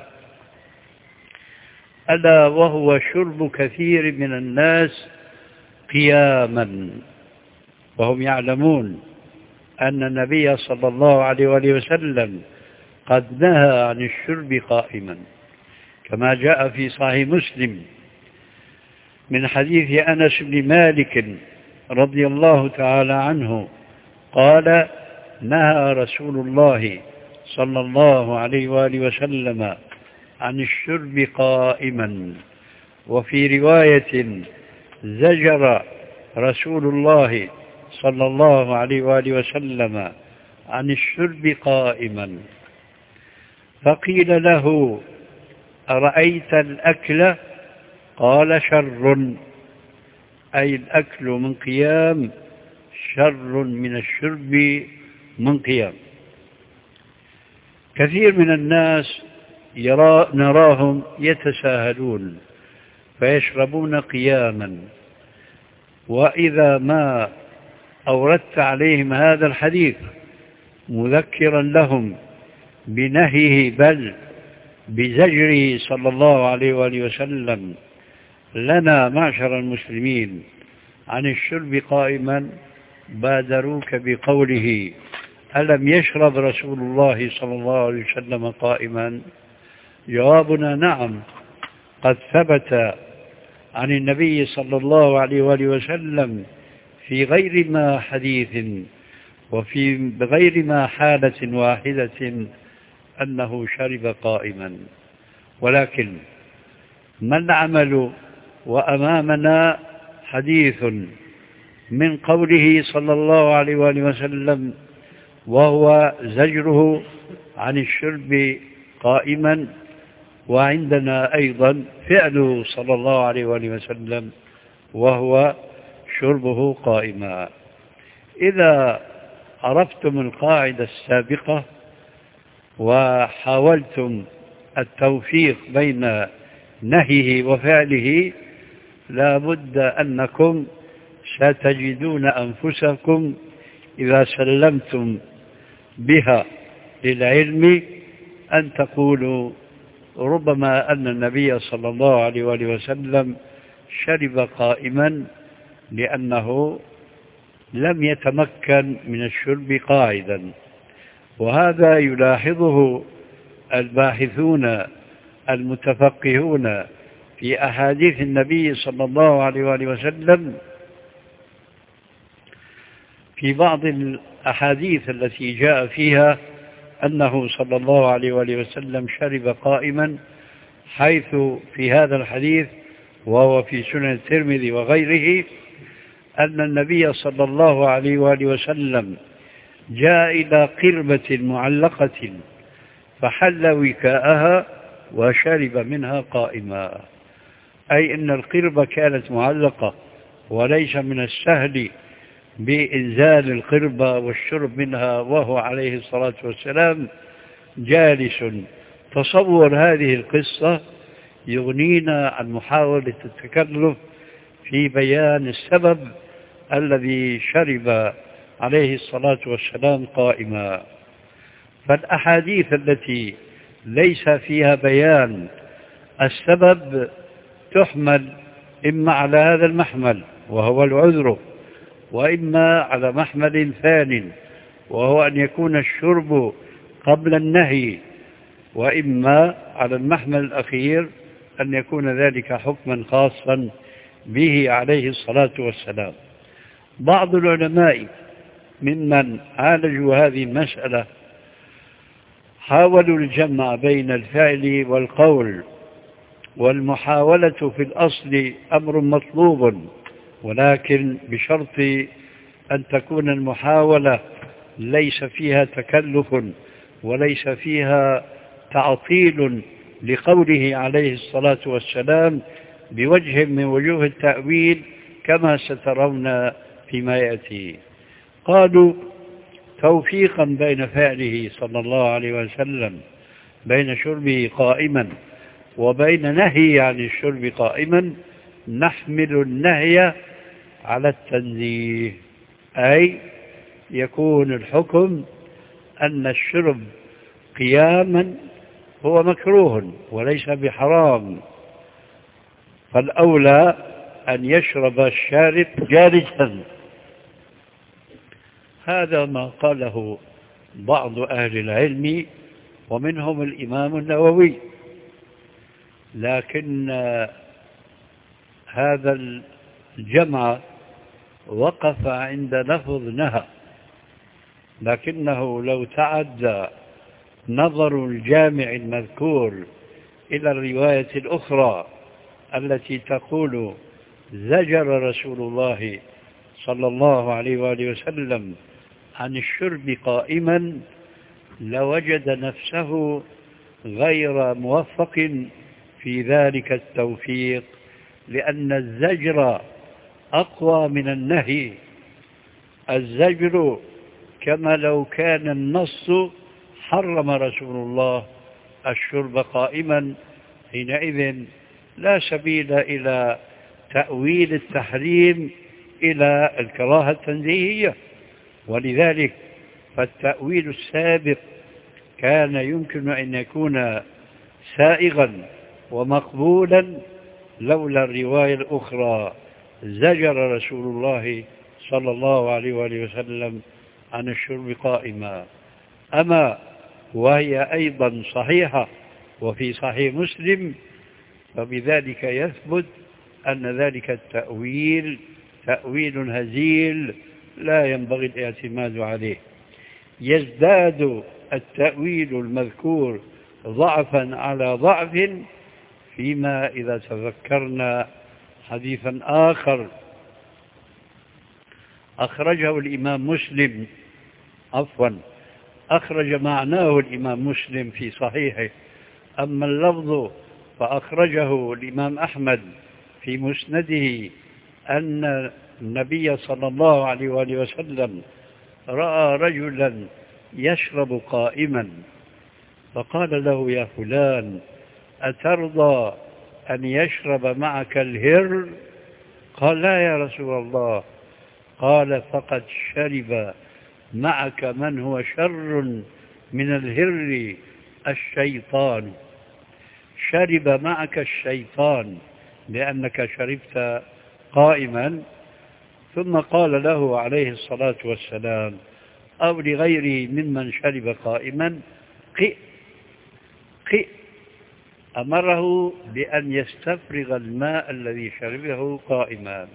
ألا وهو شرب كثير من الناس قياما، وهم يعلمون أن النبي صلى الله عليه وسلم قد نهى عن الشرب قائما، كما جاء في صحيح مسلم من حديث أنس بن مالك رضي الله تعالى عنه قال نهى رسول الله صلى الله عليه وآله وسلم عن الشرب قائما، وفي رواية زجر رسول الله صلى الله عليه وآله وسلم عن الشرب قائما. فقيل له أرأيت الأكل؟ قال شر، أي الأكل من قيام شر من الشرب من قيام. كثير من الناس يرى نراهم يتساهلون فيشربون قياما، وإذا ما أوردت عليهم هذا الحديث مذكرا لهم بنهيه بل بزجره صلى الله عليه وآله وسلم لنا معشر المسلمين عن الشرب قائما بادروك بقوله: ألم يشرب رسول الله صلى الله عليه وسلم قائما؟ جوابنا: نعم، قد ثبت عن النبي صلى الله عليه وآله وسلم في غير ما حديث وفي بغير ما حالة واحدة أنه شرب قائما. ولكن ما العمل وأمامنا حديث من قوله صلى الله عليه وآله وسلم وهو زجره عن الشرب قائما، وعندنا أيضا فعله صلى الله عليه وآله وسلم وهو شربه قائما. إذا عرفتم القاعدة السابقة وحاولتم التوفيق بين نهيه وفعله، لا بد أنكم ستجدون أنفسكم إذا سلمتم بها للعلم أن تقولوا ربما أن النبي صلى الله عليه وآله وسلم شرب قائما لأنه لم يتمكن من الشرب قاعدا. وهذا يلاحظه الباحثون المتفقهون في أحاديث النبي صلى الله عليه وآله وسلم في بعض الأحاديث التي جاء فيها أنه صلى الله عليه وآله وسلم شرب قائما، حيث في هذا الحديث وهو في سنن الترمذي وغيره أن النبي صلى الله عليه وآله وسلم جاء إلى قربة معلقة فحل وكاءها وشرب منها قائما، أي أن القربة كانت معلقة وليس من السهل بإنزال القربة والشرب منها وهو عليه الصلاة والسلام جالس. تصور هذه القصة يغنينا عن محاولة التكلف في بيان السبب الذي شرب عليه الصلاة والسلام قائما. فالأحاديث التي ليس فيها بيان السبب تحمل إما على هذا المحمل وهو العذر، وإما على محمل ثان وهو أن يكون الشرب قبل النهي، وإما على المحمل الأخير أن يكون ذلك حكما خاصا به عليه الصلاة والسلام. بعض العلماء ممن عالجوا هذه المسألة حاولوا الجمع بين الفعل والقول، والمحاولة في الأصل أمر مطلوب، ولكن بشرط أن تكون المحاولة ليس فيها تكلف وليس فيها تعطيل لقوله عليه الصلاة والسلام بوجه من وجوه التأويل كما سترون فيما يأتي. قالوا توفيقا بين فعله صلى الله عليه وسلم بين شربه قائما وبين نهي عن الشرب قائما نحمل النهي على التنزيه، أي يكون الحكم أن الشرب قياما هو مكروه وليس بحرام، فالأولى أن يشرب الشارب جالسا. هذا ما قاله بعض أهل العلم ومنهم الإمام النووي، لكن هذا الجمع وقف عند لفظ نهى، لكنه لو تعدى نظر الجامع المذكور إلى الرواية الأخرى التي تقول زجر رسول الله صلى الله عليه وآله وسلم عن الشرب قائما لوجد نفسه غير موفق في ذلك التوفيق، لأن الزجر أقوى من النهي. الزجر كما لو كان النص حرم رسول الله الشرب قائما، حينئذ لا سبيل إلى تأويل التحريم إلى الكراهة التنزيهية، ولذلك فالتأويل السابق كان يمكن أن يكون سائغا ومقبولا لولا الرواية الأخرى زجر رسول الله صلى الله عليه وآله وسلم عن الشرب قائما. أما وهي أيضا صحيحة وفي صحيح مسلم، فبذلك يثبت أن ذلك التأويل تأويل هزيل لا ينبغي الاعتماد عليه. يزداد التأويل المذكور ضعفا على ضعف فيما إذا تذكرنا حديثا آخر أخرجه الإمام مسلم عفوا أخرج معناه الإمام مسلم في صحيحه، أما اللفظ فأخرجه الإمام أحمد في مسنده أن النبي صلى الله عليه وآله وسلم رأى رجلا يشرب قائما فقال له: يا فلان، أترضى أن يشرب معك الهر؟ قال: لا يا رسول الله. قال: فقد شرب معك من هو شر من الهر، الشيطان. شرب معك الشيطان لأنك شربت قائما. ثم قال له عليه الصلاة والسلام أو لغيره ممن شرب قائما: قئ قئ. أمره بأن يستفرغ الماء الذي شربه قائما.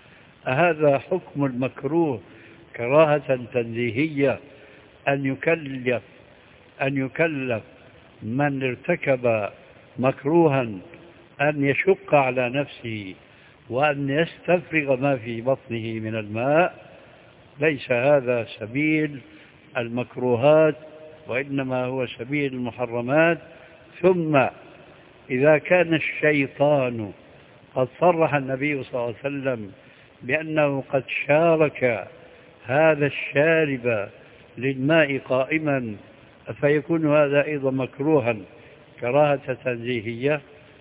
هذا حكم المكروه كراهة تنزيهية، أن يكلف أن يكلف من ارتكب مكروها أن يشق على نفسه وأن يستفرغ ما في بطنه من الماء. ليس هذا سبيل المكروهات، وإنما هو سبيل المحرمات. ثم إذا كان الشيطان قد صرح النبي صلى الله عليه وسلم بأنه قد شارك هذا الشارب للماء قائما، فيكون هذا أيضا مكروها كراهة تنزيهية.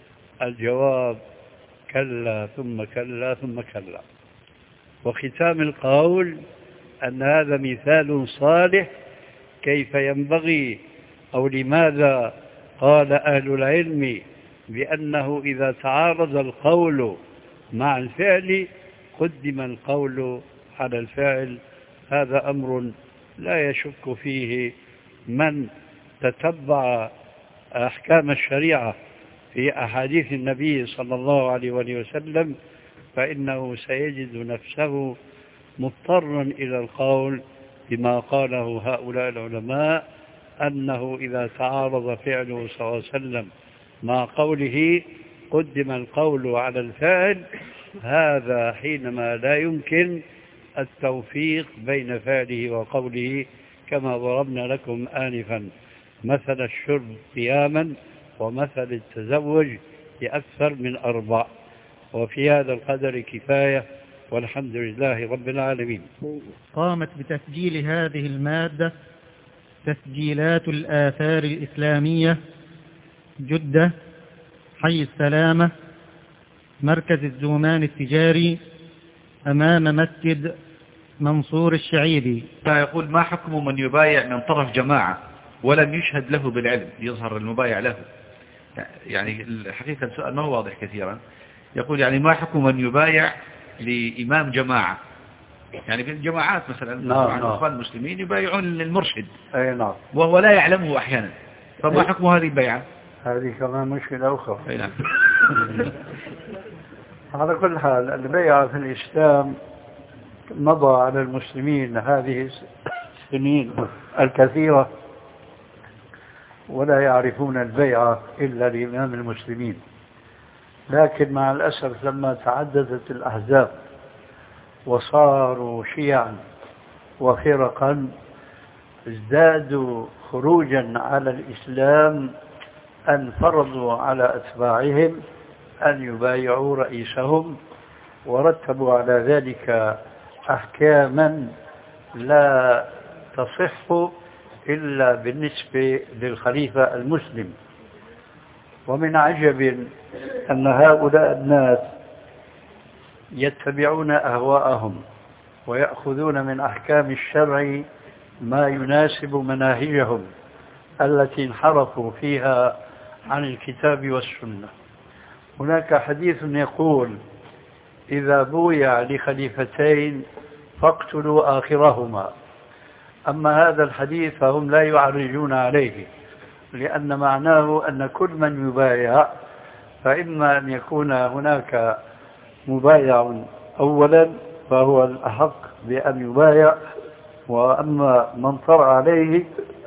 الجواب: كلا ثم كلا ثم كلا. وختام القول أن هذا مثال صالح كيف ينبغي أو لماذا قال أهل العلم بأنه إذا تعارض القول مع الفعل قدم القول على الفعل. هذا أمر لا يشك فيه من تتبع أحكام الشريعة في أحاديث النبي صلى الله عليه وسلم، فإنه سيجد نفسه مضطرا إلى القول بما قاله هؤلاء العلماء، أنه إذا تعارض فعله صلى الله عليه وسلم مع قوله قدم القول على الفعل. هذا حينما لا يمكن التوفيق بين فعله وقوله، كما ضربنا لكم آنفا مثل الشرب قياما ومثل التزوج بأكثر من أربع. وفي هذا القدر كفاية، والحمد لله رب العالمين. قامت بتسجيل هذه المادة تسجيلات الآثار الإسلامية، جدة، حي السلامة، مركز الزومان التجاري، أمام مسجد منصور الشعيبي. يقول: ما حكم من يبايع من طرف جماعة ولم يشهد له بالعلم، يظهر المبايع له؟ يعني الحقيقة السؤال ما هو واضح كثيرا. يقول: يعني ما حكم من يبايع لإمام جماعة، يعني في الجماعات مثلا نعم الأخوان المسلمين يبايعون للمرشد أي نعم، وهو لا يعلمه أحيانا، فما حكم هذه البيعة؟ هذه كمان مشكلة أخرى. أي نعم. على كل حال البيعة في الإسلام مضى على المسلمين هذه السنين الكثيرة ولا يعرفون البيعة إلا لإمام المسلمين. لكن مع الأسف لما تعددت الأحزاب وصاروا شيعا وفرقا ازدادوا خروجا على الإسلام أن فرضوا على أتباعهم أن يبايعوا رئيسهم، ورتبوا على ذلك أحكاما لا تصح إلا بالنسبة للخليفة المسلم. ومن عجب أن هؤلاء الناس يتبعون أهواءهم ويأخذون من أحكام الشرع ما يناسب مناهجهم التي انحرفوا فيها عن الكتاب والسنة. هناك حديث يقول: إذا بويع لخليفتين فاقتلوا آخرهما. أما هذا الحديث فهم لا يعرجون عليه، لأن معناه أن كل من يبايع فإما أن يكون هناك مبايع أولا فهو الأحق بأن يبايع، وأما من طرأ عليه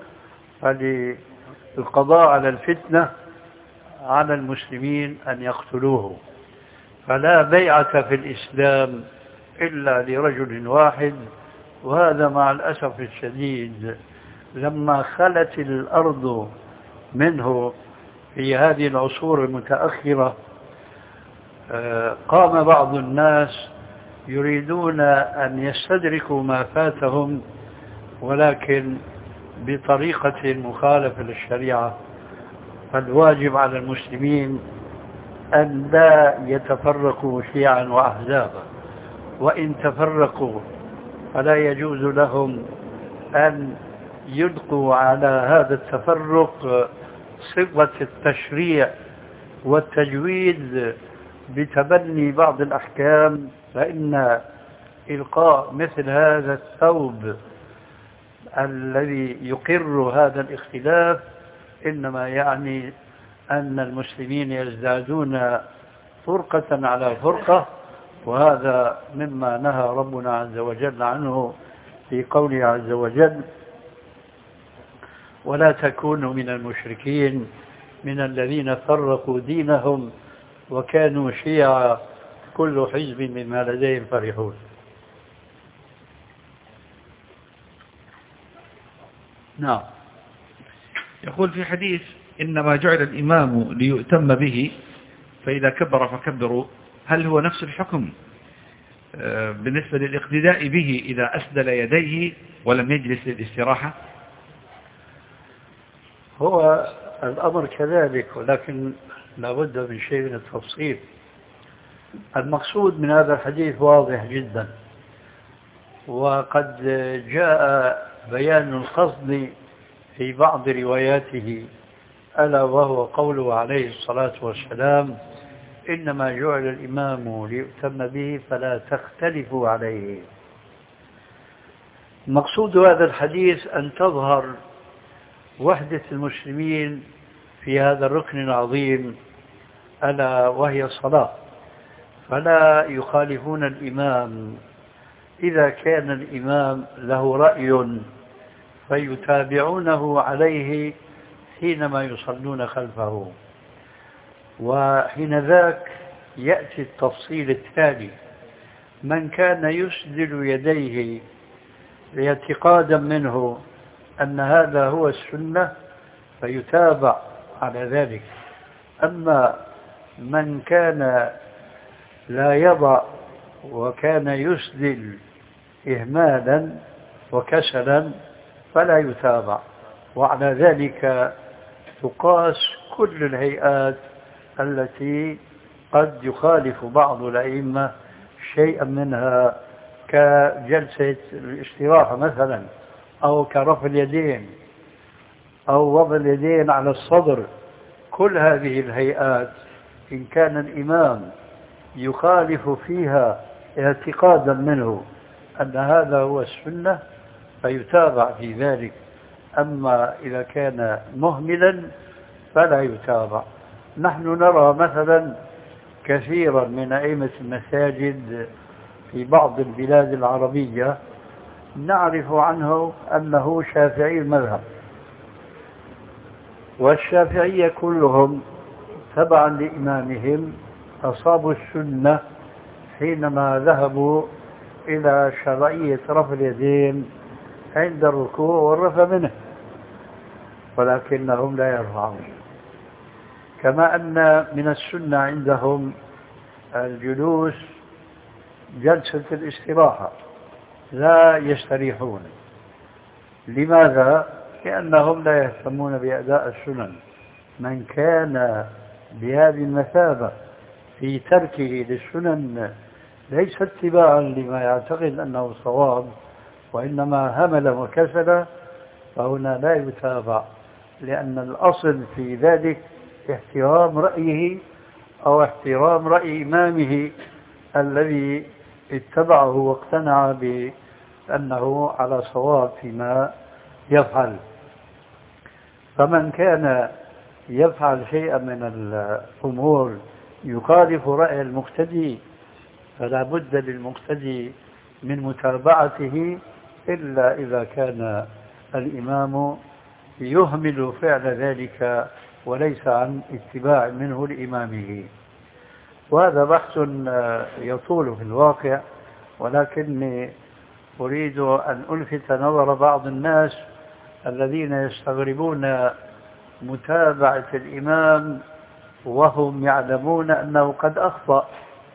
فللقضاء على الفتنة على المسلمين أن يقتلوه. فلا بيعة في الإسلام إلا لرجل واحد، وهذا مع الأسف الشديد لما خلت الأرض منه في هذه العصور المتأخرة قام بعض الناس يريدون أن يستدركوا ما فاتهم، ولكن بطريقة مخالفة للشريعة. فالواجب على المسلمين أن لا يتفرقوا شيعا وأحزابا، وإن تفرقوا فلا يجوز لهم أن يلقوا على هذا التفرق صبغة التشريع والتجويد بتبني بعض الأحكام، فإن إلقاء مثل هذا الثوب الذي يقر هذا الاختلاف إنما يعني أن المسلمين يزدادون فرقة على فرقة، وهذا مما نهى ربنا عز وجل عنه في قوله عز وجل: ولا تكونوا من المشركين من الذين فرقوا دينهم وكانوا شيعا كل حزب بما لديهم فرحون. نعم. يقول في حديث: إنما جعل الإمام ليؤتم به فإذا كبر فكبروا، هل هو نفس الحكم بالنسبة للاقتداء به إذا أسدل يديه ولم يجلس للاستراحة؟ هو الأمر كذلك، ولكن لابد من شيء من التفصيل. المقصود من هذا الحديث واضح جدا، وقد جاء بيان القصد في بعض رواياته، ألا وهو قوله عليه الصلاة والسلام: إنما جعل الإمام ليؤتم به فلا تختلفوا عليه. مقصود هذا الحديث أن تظهر وحدة المسلمين في هذا الركن العظيم، ألا وهي الصلاة، فلا يخالفون الإمام. إذا كان الإمام له رأي فيتابعونه عليه حينما يصلون خلفه، وحين ذاك يأتي التفصيل التالي: من كان يسدل يديه اعتقادا منه أن هذا هو السنة فيتابع على ذلك، أما من كان لا يضع وكان يسدل إهمالا وكسلا فلا يتابع. وعلى ذلك تقاس كل الهيئات التي قد يخالف بعض الأئمة شيئا منها، كجلسة الاستراحة مثلا، أو كرفع اليدين، أو وضع اليدين على الصدر. كل هذه الهيئات إن كان الإمام يخالف فيها اعتقادا منه أن هذا هو السنة فيتابع في ذلك، أما إذا كان مهملا فلا يتابع. نحن نرى مثلا كثيرا من أئمة المساجد في بعض البلاد العربية نعرف عنه أنه شافعي المذهب، والشافعية كلهم تبعا لإمامهم أصابوا السنة حينما ذهبوا إلى شرعية رفع اليدين عند الركوع والرفع منه، ولكنهم لا يرفعون. كما أن من السنة عندهم الجلوس جلسة الاستراحة، لا يستريحون. لماذا؟ لأنهم لا يهتمون بأداء السنن. من كان بهذه المثابة في تركه للسنن ليس اتباعا لما يعتقد أنه صواب، وإنما همل وكسل، فهنا لا يتابع، لأن الأصل في ذلك احترام رأيه أو احترام رأي إمامه الذي اتبعه واقتنع بأنه على صواب فيما يفعل. فمن كان يفعل شيئا من الأمور يخالف رأي المقتدي فلا بد للمقتدي من متابعته، إلا إذا كان الإمام يهمل فعل ذلك وليس عن اتباع منه لإمامه. وهذا بحث يطول في الواقع، ولكني أريد أن ألفت نظر بعض الناس الذين يستغربون متابعة الإمام وهم يعلمون أنه قد أخطأ.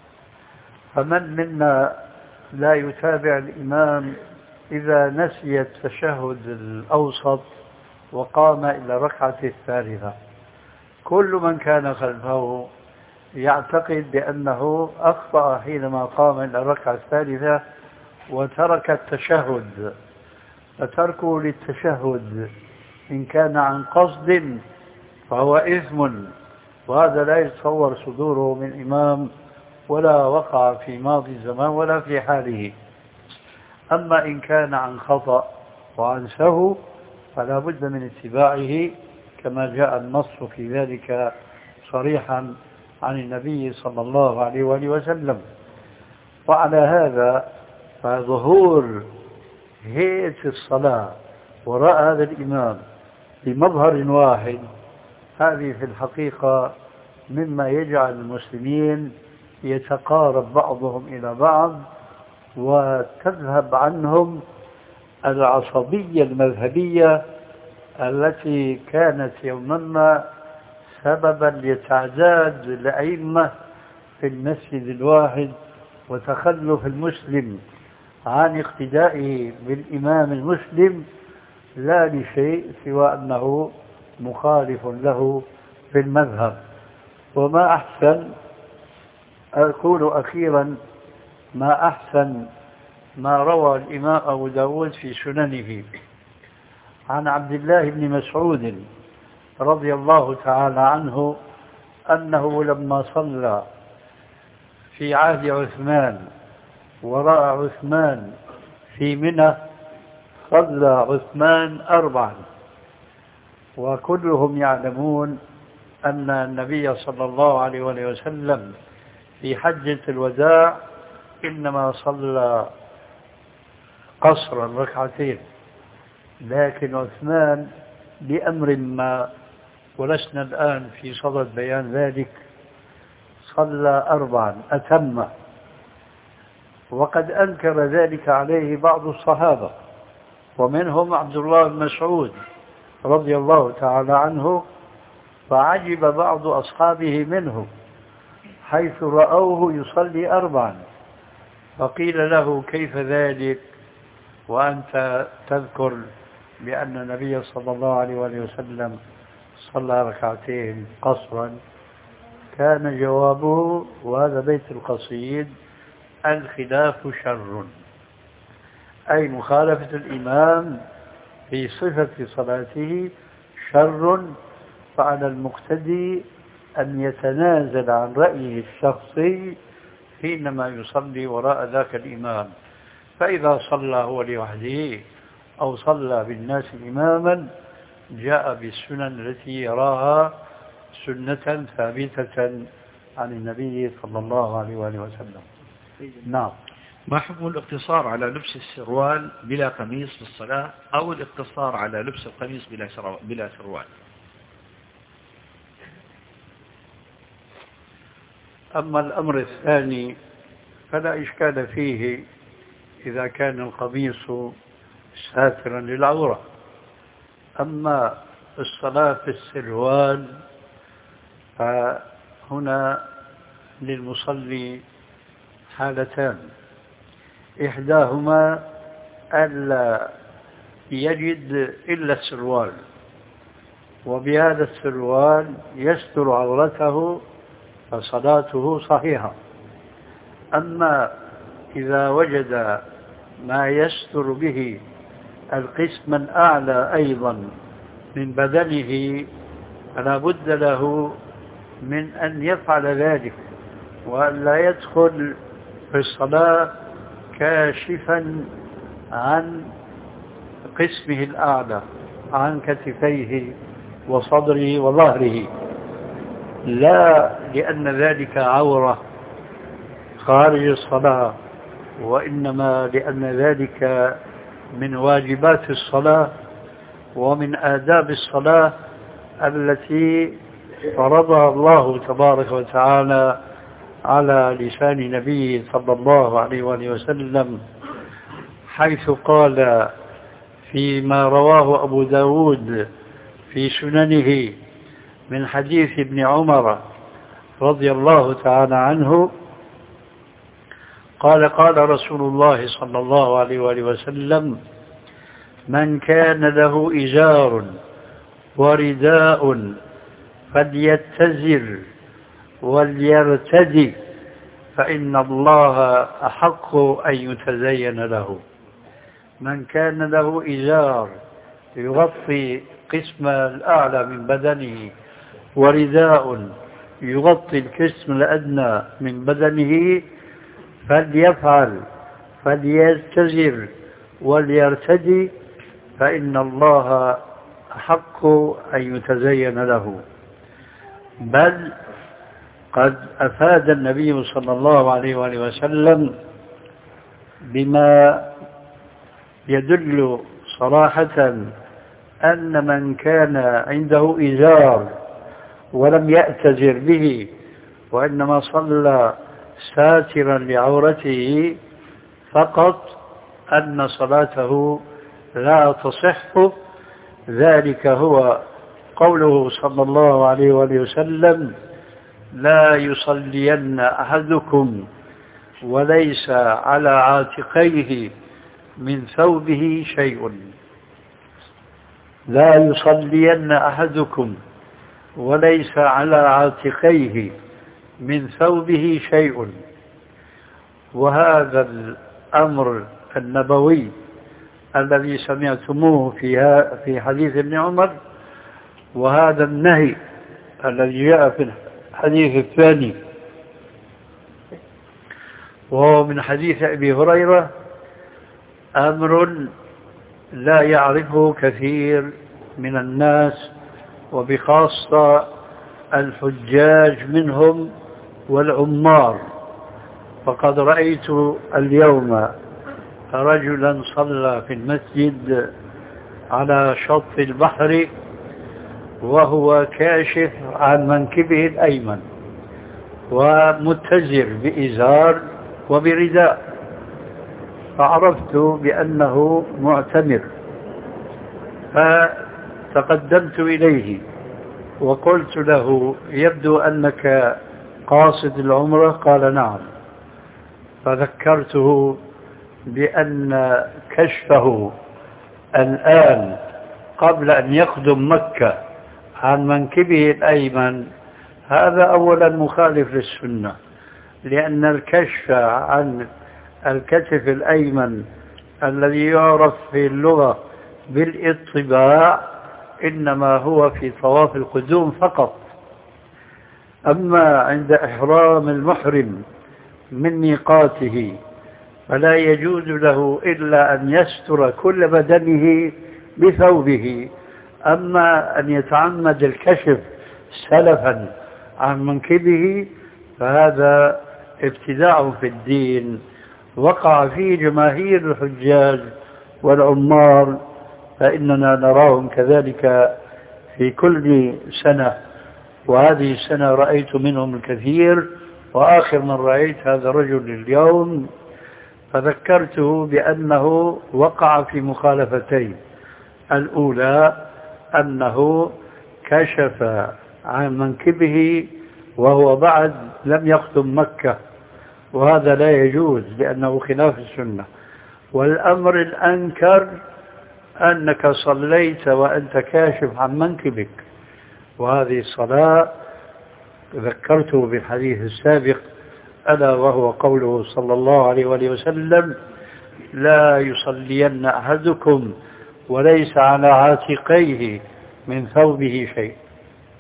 فمن منا لا يتابع الإمام إذا نسي التشهد الأوسط وقام إلى الركعة الثالثة؟ كل من كان خلفه يعتقد بأنه أخطأ حينما قام إلى الركعة الثالثة وترك التشهد. فتركه للتشهد إن كان عن قصد فهو إثم، وهذا لا يتصور صدوره من إمام ولا وقع في ماضي الزمان ولا في حاله. أما إن كان عن خطأ وعن سهو فلا بد من اتباعه، كما جاء النص في ذلك صريحا عن النبي صلى الله عليه وآله وسلم. وعلى هذا فظهور هيئة الصلاة وراء هذا الإمام بمظهر واحد، هذه في الحقيقة مما يجعل المسلمين يتقارب بعضهم إلى بعض وتذهب عنهم العصبية المذهبية التي كانت يوما ما سببا لتعداد الأئمة في المسجد الواحد وتخلف المسلم عن اقتدائه بالإمام المسلم، لا لشيء سوى أنه مخالف له في المذهب. وما أحسن، أقول أخيرا، ما أحسن ما روى الإمام أبو داود في سننه عن عبد الله بن مسعود رضي الله تعالى عنه أنه لما صلى في عهد عثمان وراء عثمان في منى صلى عثمان أربعا، وكلهم يعلمون أن النبي صلى الله عليه وسلم في حجة الوداع إنما صلى قصرا ركعتين، لكن عثمان بأمر ما ولسنا الآن في صدد بيان ذلك صلى أربعا أتم، وقد أنكر ذلك عليه بعض الصحابة ومنهم عبد الله بن مسعود رضي الله تعالى عنه، فعجب بعض أصحابه منه حيث رأوه يصلي أربعا، فقيل له كيف ذلك وأنت تذكر بأن النبي صلى الله عليه وسلم صلى ركعتين قصرا؟ كان جوابه، وهذا بيت القصيد: الخلاف شر، أي مخالفة الإمام في صفة صلاته شر، فعلى المقتدي أن يتنازل عن رأيه الشخصي حينما يصلي وراء ذاك الإمام. فإذا صلى هو لوحده أو صلى بالناس إماما جاء بالسنن التي يراها سنة ثابتة عن النبي صلى الله عليه وآله وسلم. نعم. ما حكم الاقتصار على لبس السروال بلا قميص في الصلاة، أو الاقتصار على لبس القميص بلا بلا سروال؟ أما الأمر الثاني فلا إشكال فيه إذا كان القميص ساترا للعورة. أما الصلاة في السروال فهنا للمصلي حالتان: إحداهما ألا يجد إلا السروال، وبهذا السروال يستر عورته فصلاته صحيحة. أما إذا وجد ما يستر به القسم الأعلى أيضا من بدنه فلا بد له من أن يفعل ذلك، وأن لا يدخل في الصلاة كاشفا عن قسمه الأعلى، عن كتفيه وصدره وظهره، لا لأن ذلك عورة خارج الصلاة، وإنما لأن ذلك من واجبات الصلاة ومن آداب الصلاة التي فرضها الله تبارك وتعالى على لسان نبيه صلى الله عليه وآله وسلم، حيث قال فيما رواه أبو داود في سننه من حديث ابن عمر رضي الله تعالى عنه قال قال رسول الله صلى الله عليه وآله وسلم: من كان له إزار ورداء فليتزر وليرتدي فإن الله أحق أن يتزين له. من كان له إزار يغطي قسم الأعلى من بدنه ورداء يغطي القسم الأدنى من بدنه فليفعل، فليتزر وليرتدي فإن الله أحق أن يتزين له. بل قد أفاد النبي صلى الله عليه وآله وسلم بما يدل صراحة أن من كان عنده إزار ولم يأتزر به وإنما صلى ساترا لعورته فقط أن صلاته لا تصح. ذلك هو قوله صلى الله عليه وآله وسلم: لا يصلين أحدكم وليس على عاتقيه من ثوبه شيء. لا يصلين أحدكم وليس على عاتقيه من ثوبه شيء. وهذا الأمر النبوي الذي سمعتموه فيها في حديث ابن عمر، وهذا النهي الذي جاء في الحديث الثاني وهو من حديث أبي هريرة، أمر لا يعرفه كثير من الناس وبخاصة الحجاج منهم والعمار. فقد رأيت اليوم رجلا صلى في المسجد على شط البحر وهو كاشف عن منكبه الأيمن ومتزر بإزار وبرداء، فعرفت بأنه معتمر، فتقدمت إليه وقلت له: يبدو أنك قاصد العمرة؟ قال: نعم. فذكرته بأن كشفه الآن قبل أن يقدم مكة عن منكبه الأيمن هذا أولا مخالف للسنة، لأن الكشف عن الكتف الأيمن الذي يعرف في اللغة بالاطباع إنما هو في طواف القدوم فقط. أما عند إحرام المحرم من ميقاته فلا يجوز له إلا أن يستر كل بدنه بثوبه. أما أن يتعمد الكشف سلفا عن منكبه فهذا ابتداع في الدين وقع فيه جماهير الحجاج والعمار، فإننا نراهم كذلك في كل سنة، وهذه السنة رأيت منهم الكثير، وآخر من رأيت هذا الرجل اليوم. فذكرته بأنه وقع في مخالفتين: الأولى أنه كشف عن منكبه وهو بعد لم يقدم مكة، وهذا لا يجوز لأنه خلاف السنة. والأمر الأنكر أنك صليت وأنت كاشف عن منكبك، وهذه الصلاة ذكرته بالحديث السابق ألا وهو قوله صلى الله عليه وآله وسلم: لا يصلين أحدكم وليس على عاتقيه من ثوبه شيء.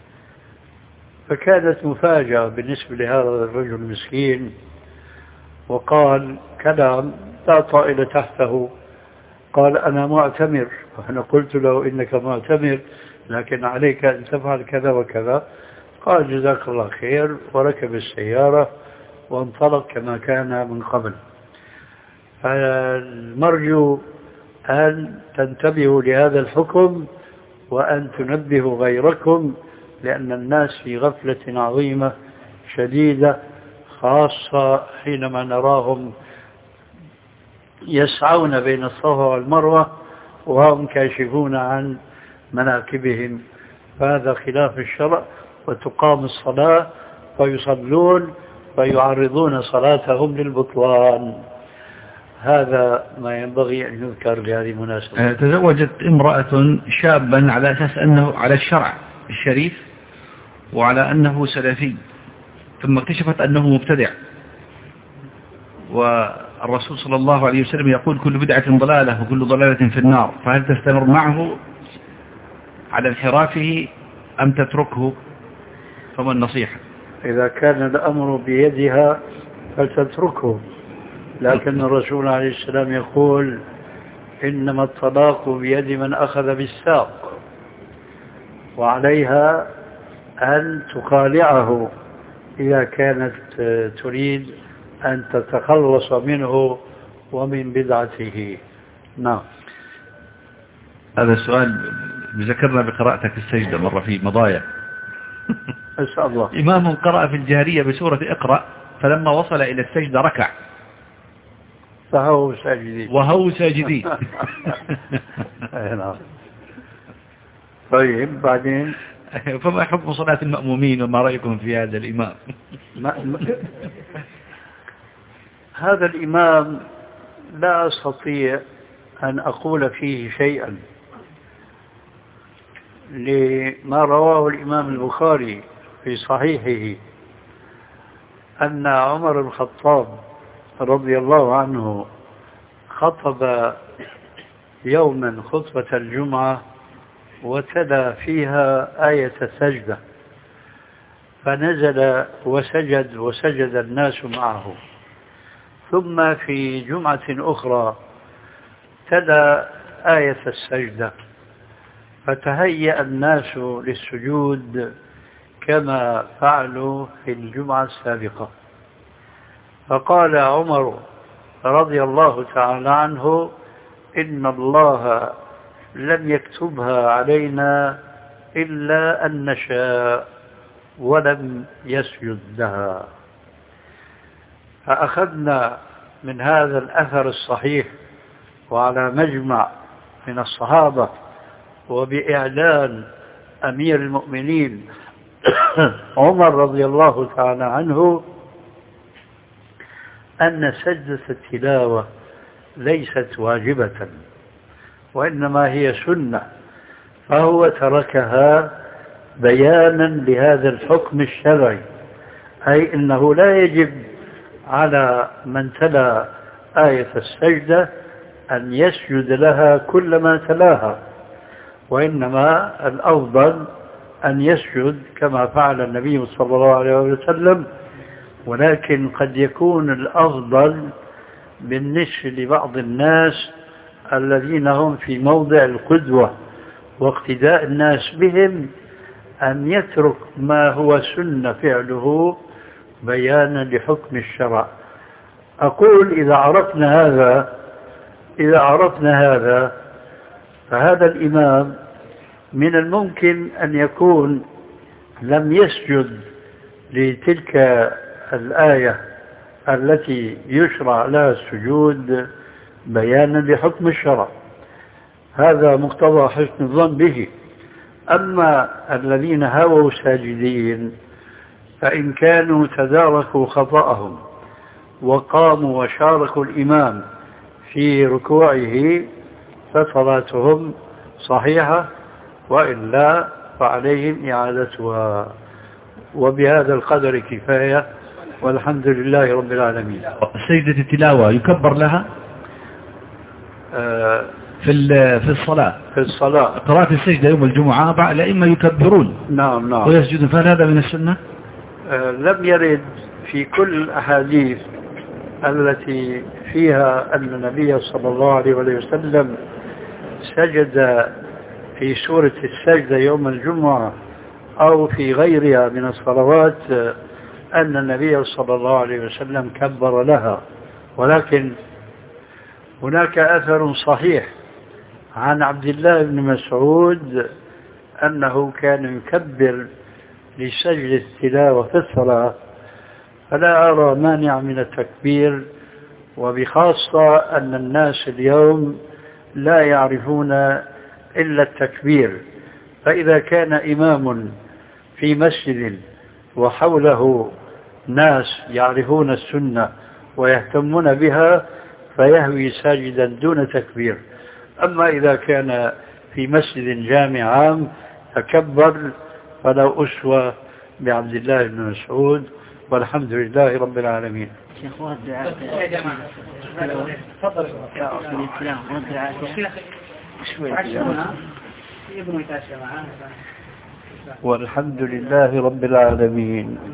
فكانت مفاجأة بالنسبة لهذا الرجل المسكين، وقال كلام لا طائل تحته، قال أنا معتمر، وأنا قلت له إنك معتمر لكن عليك أن تفعل كذا وكذا، قال جزاك الله خير، وركب السيارة وانطلق كما كان من قبل. فالمرجو أن تنتبهوا لهذا الحكم وأن تنبهوا غيركم، لأن الناس في غفلة عظيمة شديدة، خاصة حينما نراهم يسعون بين الصفا والمروة وهم كاشفون عن مناكبهم، فهذا خلاف الشرع. وتقام الصلاة ويصلون ويعرضون صلاتهم للبطلان. هذا ما ينبغي أن يذكر بهذه المناسبة. تزوجت امرأة شابا على أساس أنه على الشرع الشريف وعلى أنه سلفي، ثم اكتشفت أنه مبتدع، والرسول صلى الله عليه وسلم يقول كل بدعة ضلالة وكل ضلالة في النار، فهل تستمر معه على انحرافه أم تتركه؟ فما النصيحة؟ إذا كان الأمر بيدها فلتتركه، لكن الرسول عليه السلام يقول إنما الطلاق بيد من أخذ بالساق، وعليها أن تخالعه إذا كانت تريد أن تتخلص منه ومن بدعته. نعم. هذا السؤال بذكرنا بقراءتك السجدة مرة في مضايا. أسأل الله. إمام قرأ في الجهرية بسورة اقرأ، فلما وصل إلى السجدة ركع فهو ساجدين وهو ساجدين. نعم. طيب بعدين فما حكم صلاة المأمومين وما رأيكم في هذا الإمام؟ ما ما هذا الإمام لا أستطيع أن أقول فيه شيئا، لما رواه الإمام البخاري في صحيحه أن عمر بن الخطاب رضي الله عنه خطب يوما خطبة الجمعة وتلا فيها آية السجدة، فنزل وسجد وسجد الناس معه. ثم في جمعة أخرى تلا آية السجدة، فتهيأ الناس للسجود كما فعلوا في الجمعة السابقة. فقال عمر رضي الله تعالى عنه إن الله لم يكتبها علينا إلا أن نشاء ولم يسجد لها. فأخذنا من هذا الأثر الصحيح وعلى مجمع من الصحابة وبإعلان أمير المؤمنين عمر رضي الله تعالى عنه أن سجدة التلاوة ليست واجبة وإنما هي سنة، فهو تركها بيانا لهذا الحكم الشرعي، أي أنه لا يجب على من تلا آية السجدة أن يسجد لها كلما تلاها، وإنما الأفضل أن يسجد كما فعل النبي صلى الله عليه وسلم. ولكن قد يكون الأفضل بالنسبة لبعض الناس الذين هم في موضع القدوة واقتداء الناس بهم أن يترك ما هو سنة فعله بيانا لحكم الشرع. أقول إذا عرفنا هذا إذا عرفنا هذا فهذا الإمام من الممكن أن يكون لم يسجد لتلك الآية التي يشرع لها السجود بيانا لحكم الشرع، هذا مقتضى حسن الظن به. أما الذين هووا ساجدين فإن كانوا تداركوا خطأهم وقاموا وشاركوا الإمام في ركوعه فصلاتهم صحيحة، وإلا فعليهم إعادتها. وبهذا القدر كفاية، والحمد لله رب العالمين. سجدة التلاوة يكبر لها آه في في الصلاة في الصلاة قراءة السجدة يوم الجمعة الأئمة يكبرون نعم نعم ويسجدون، فهل هذا من السنة؟ آه لم يرد في كل الأحاديث التي فيها أن النبي صلى الله عليه وسلم سجد في سورة السجدة يوم الجمعة أو في غيرها من الصلوات أن النبي صلى الله عليه وسلم كبر لها، ولكن هناك أثر صحيح عن عبد الله بن مسعود أنه كان يكبر لسجد التلاوة في الصلاة، فلا أرى مانع من التكبير، وبخاصة أن الناس اليوم لا يعرفون إلا التكبير. فإذا كان إمام في مسجد وحوله ناس يعرفون السنة ويهتمون بها فيهوي ساجدا دون تكبير. أما إذا كان في مسجد جامع عام تكبر، فلو أسوى بعبد الله بن مسعود، والحمد لله رب العالمين. شيخ والدعاء تفضل السلام والدعاء والحمد لله رب العالمين.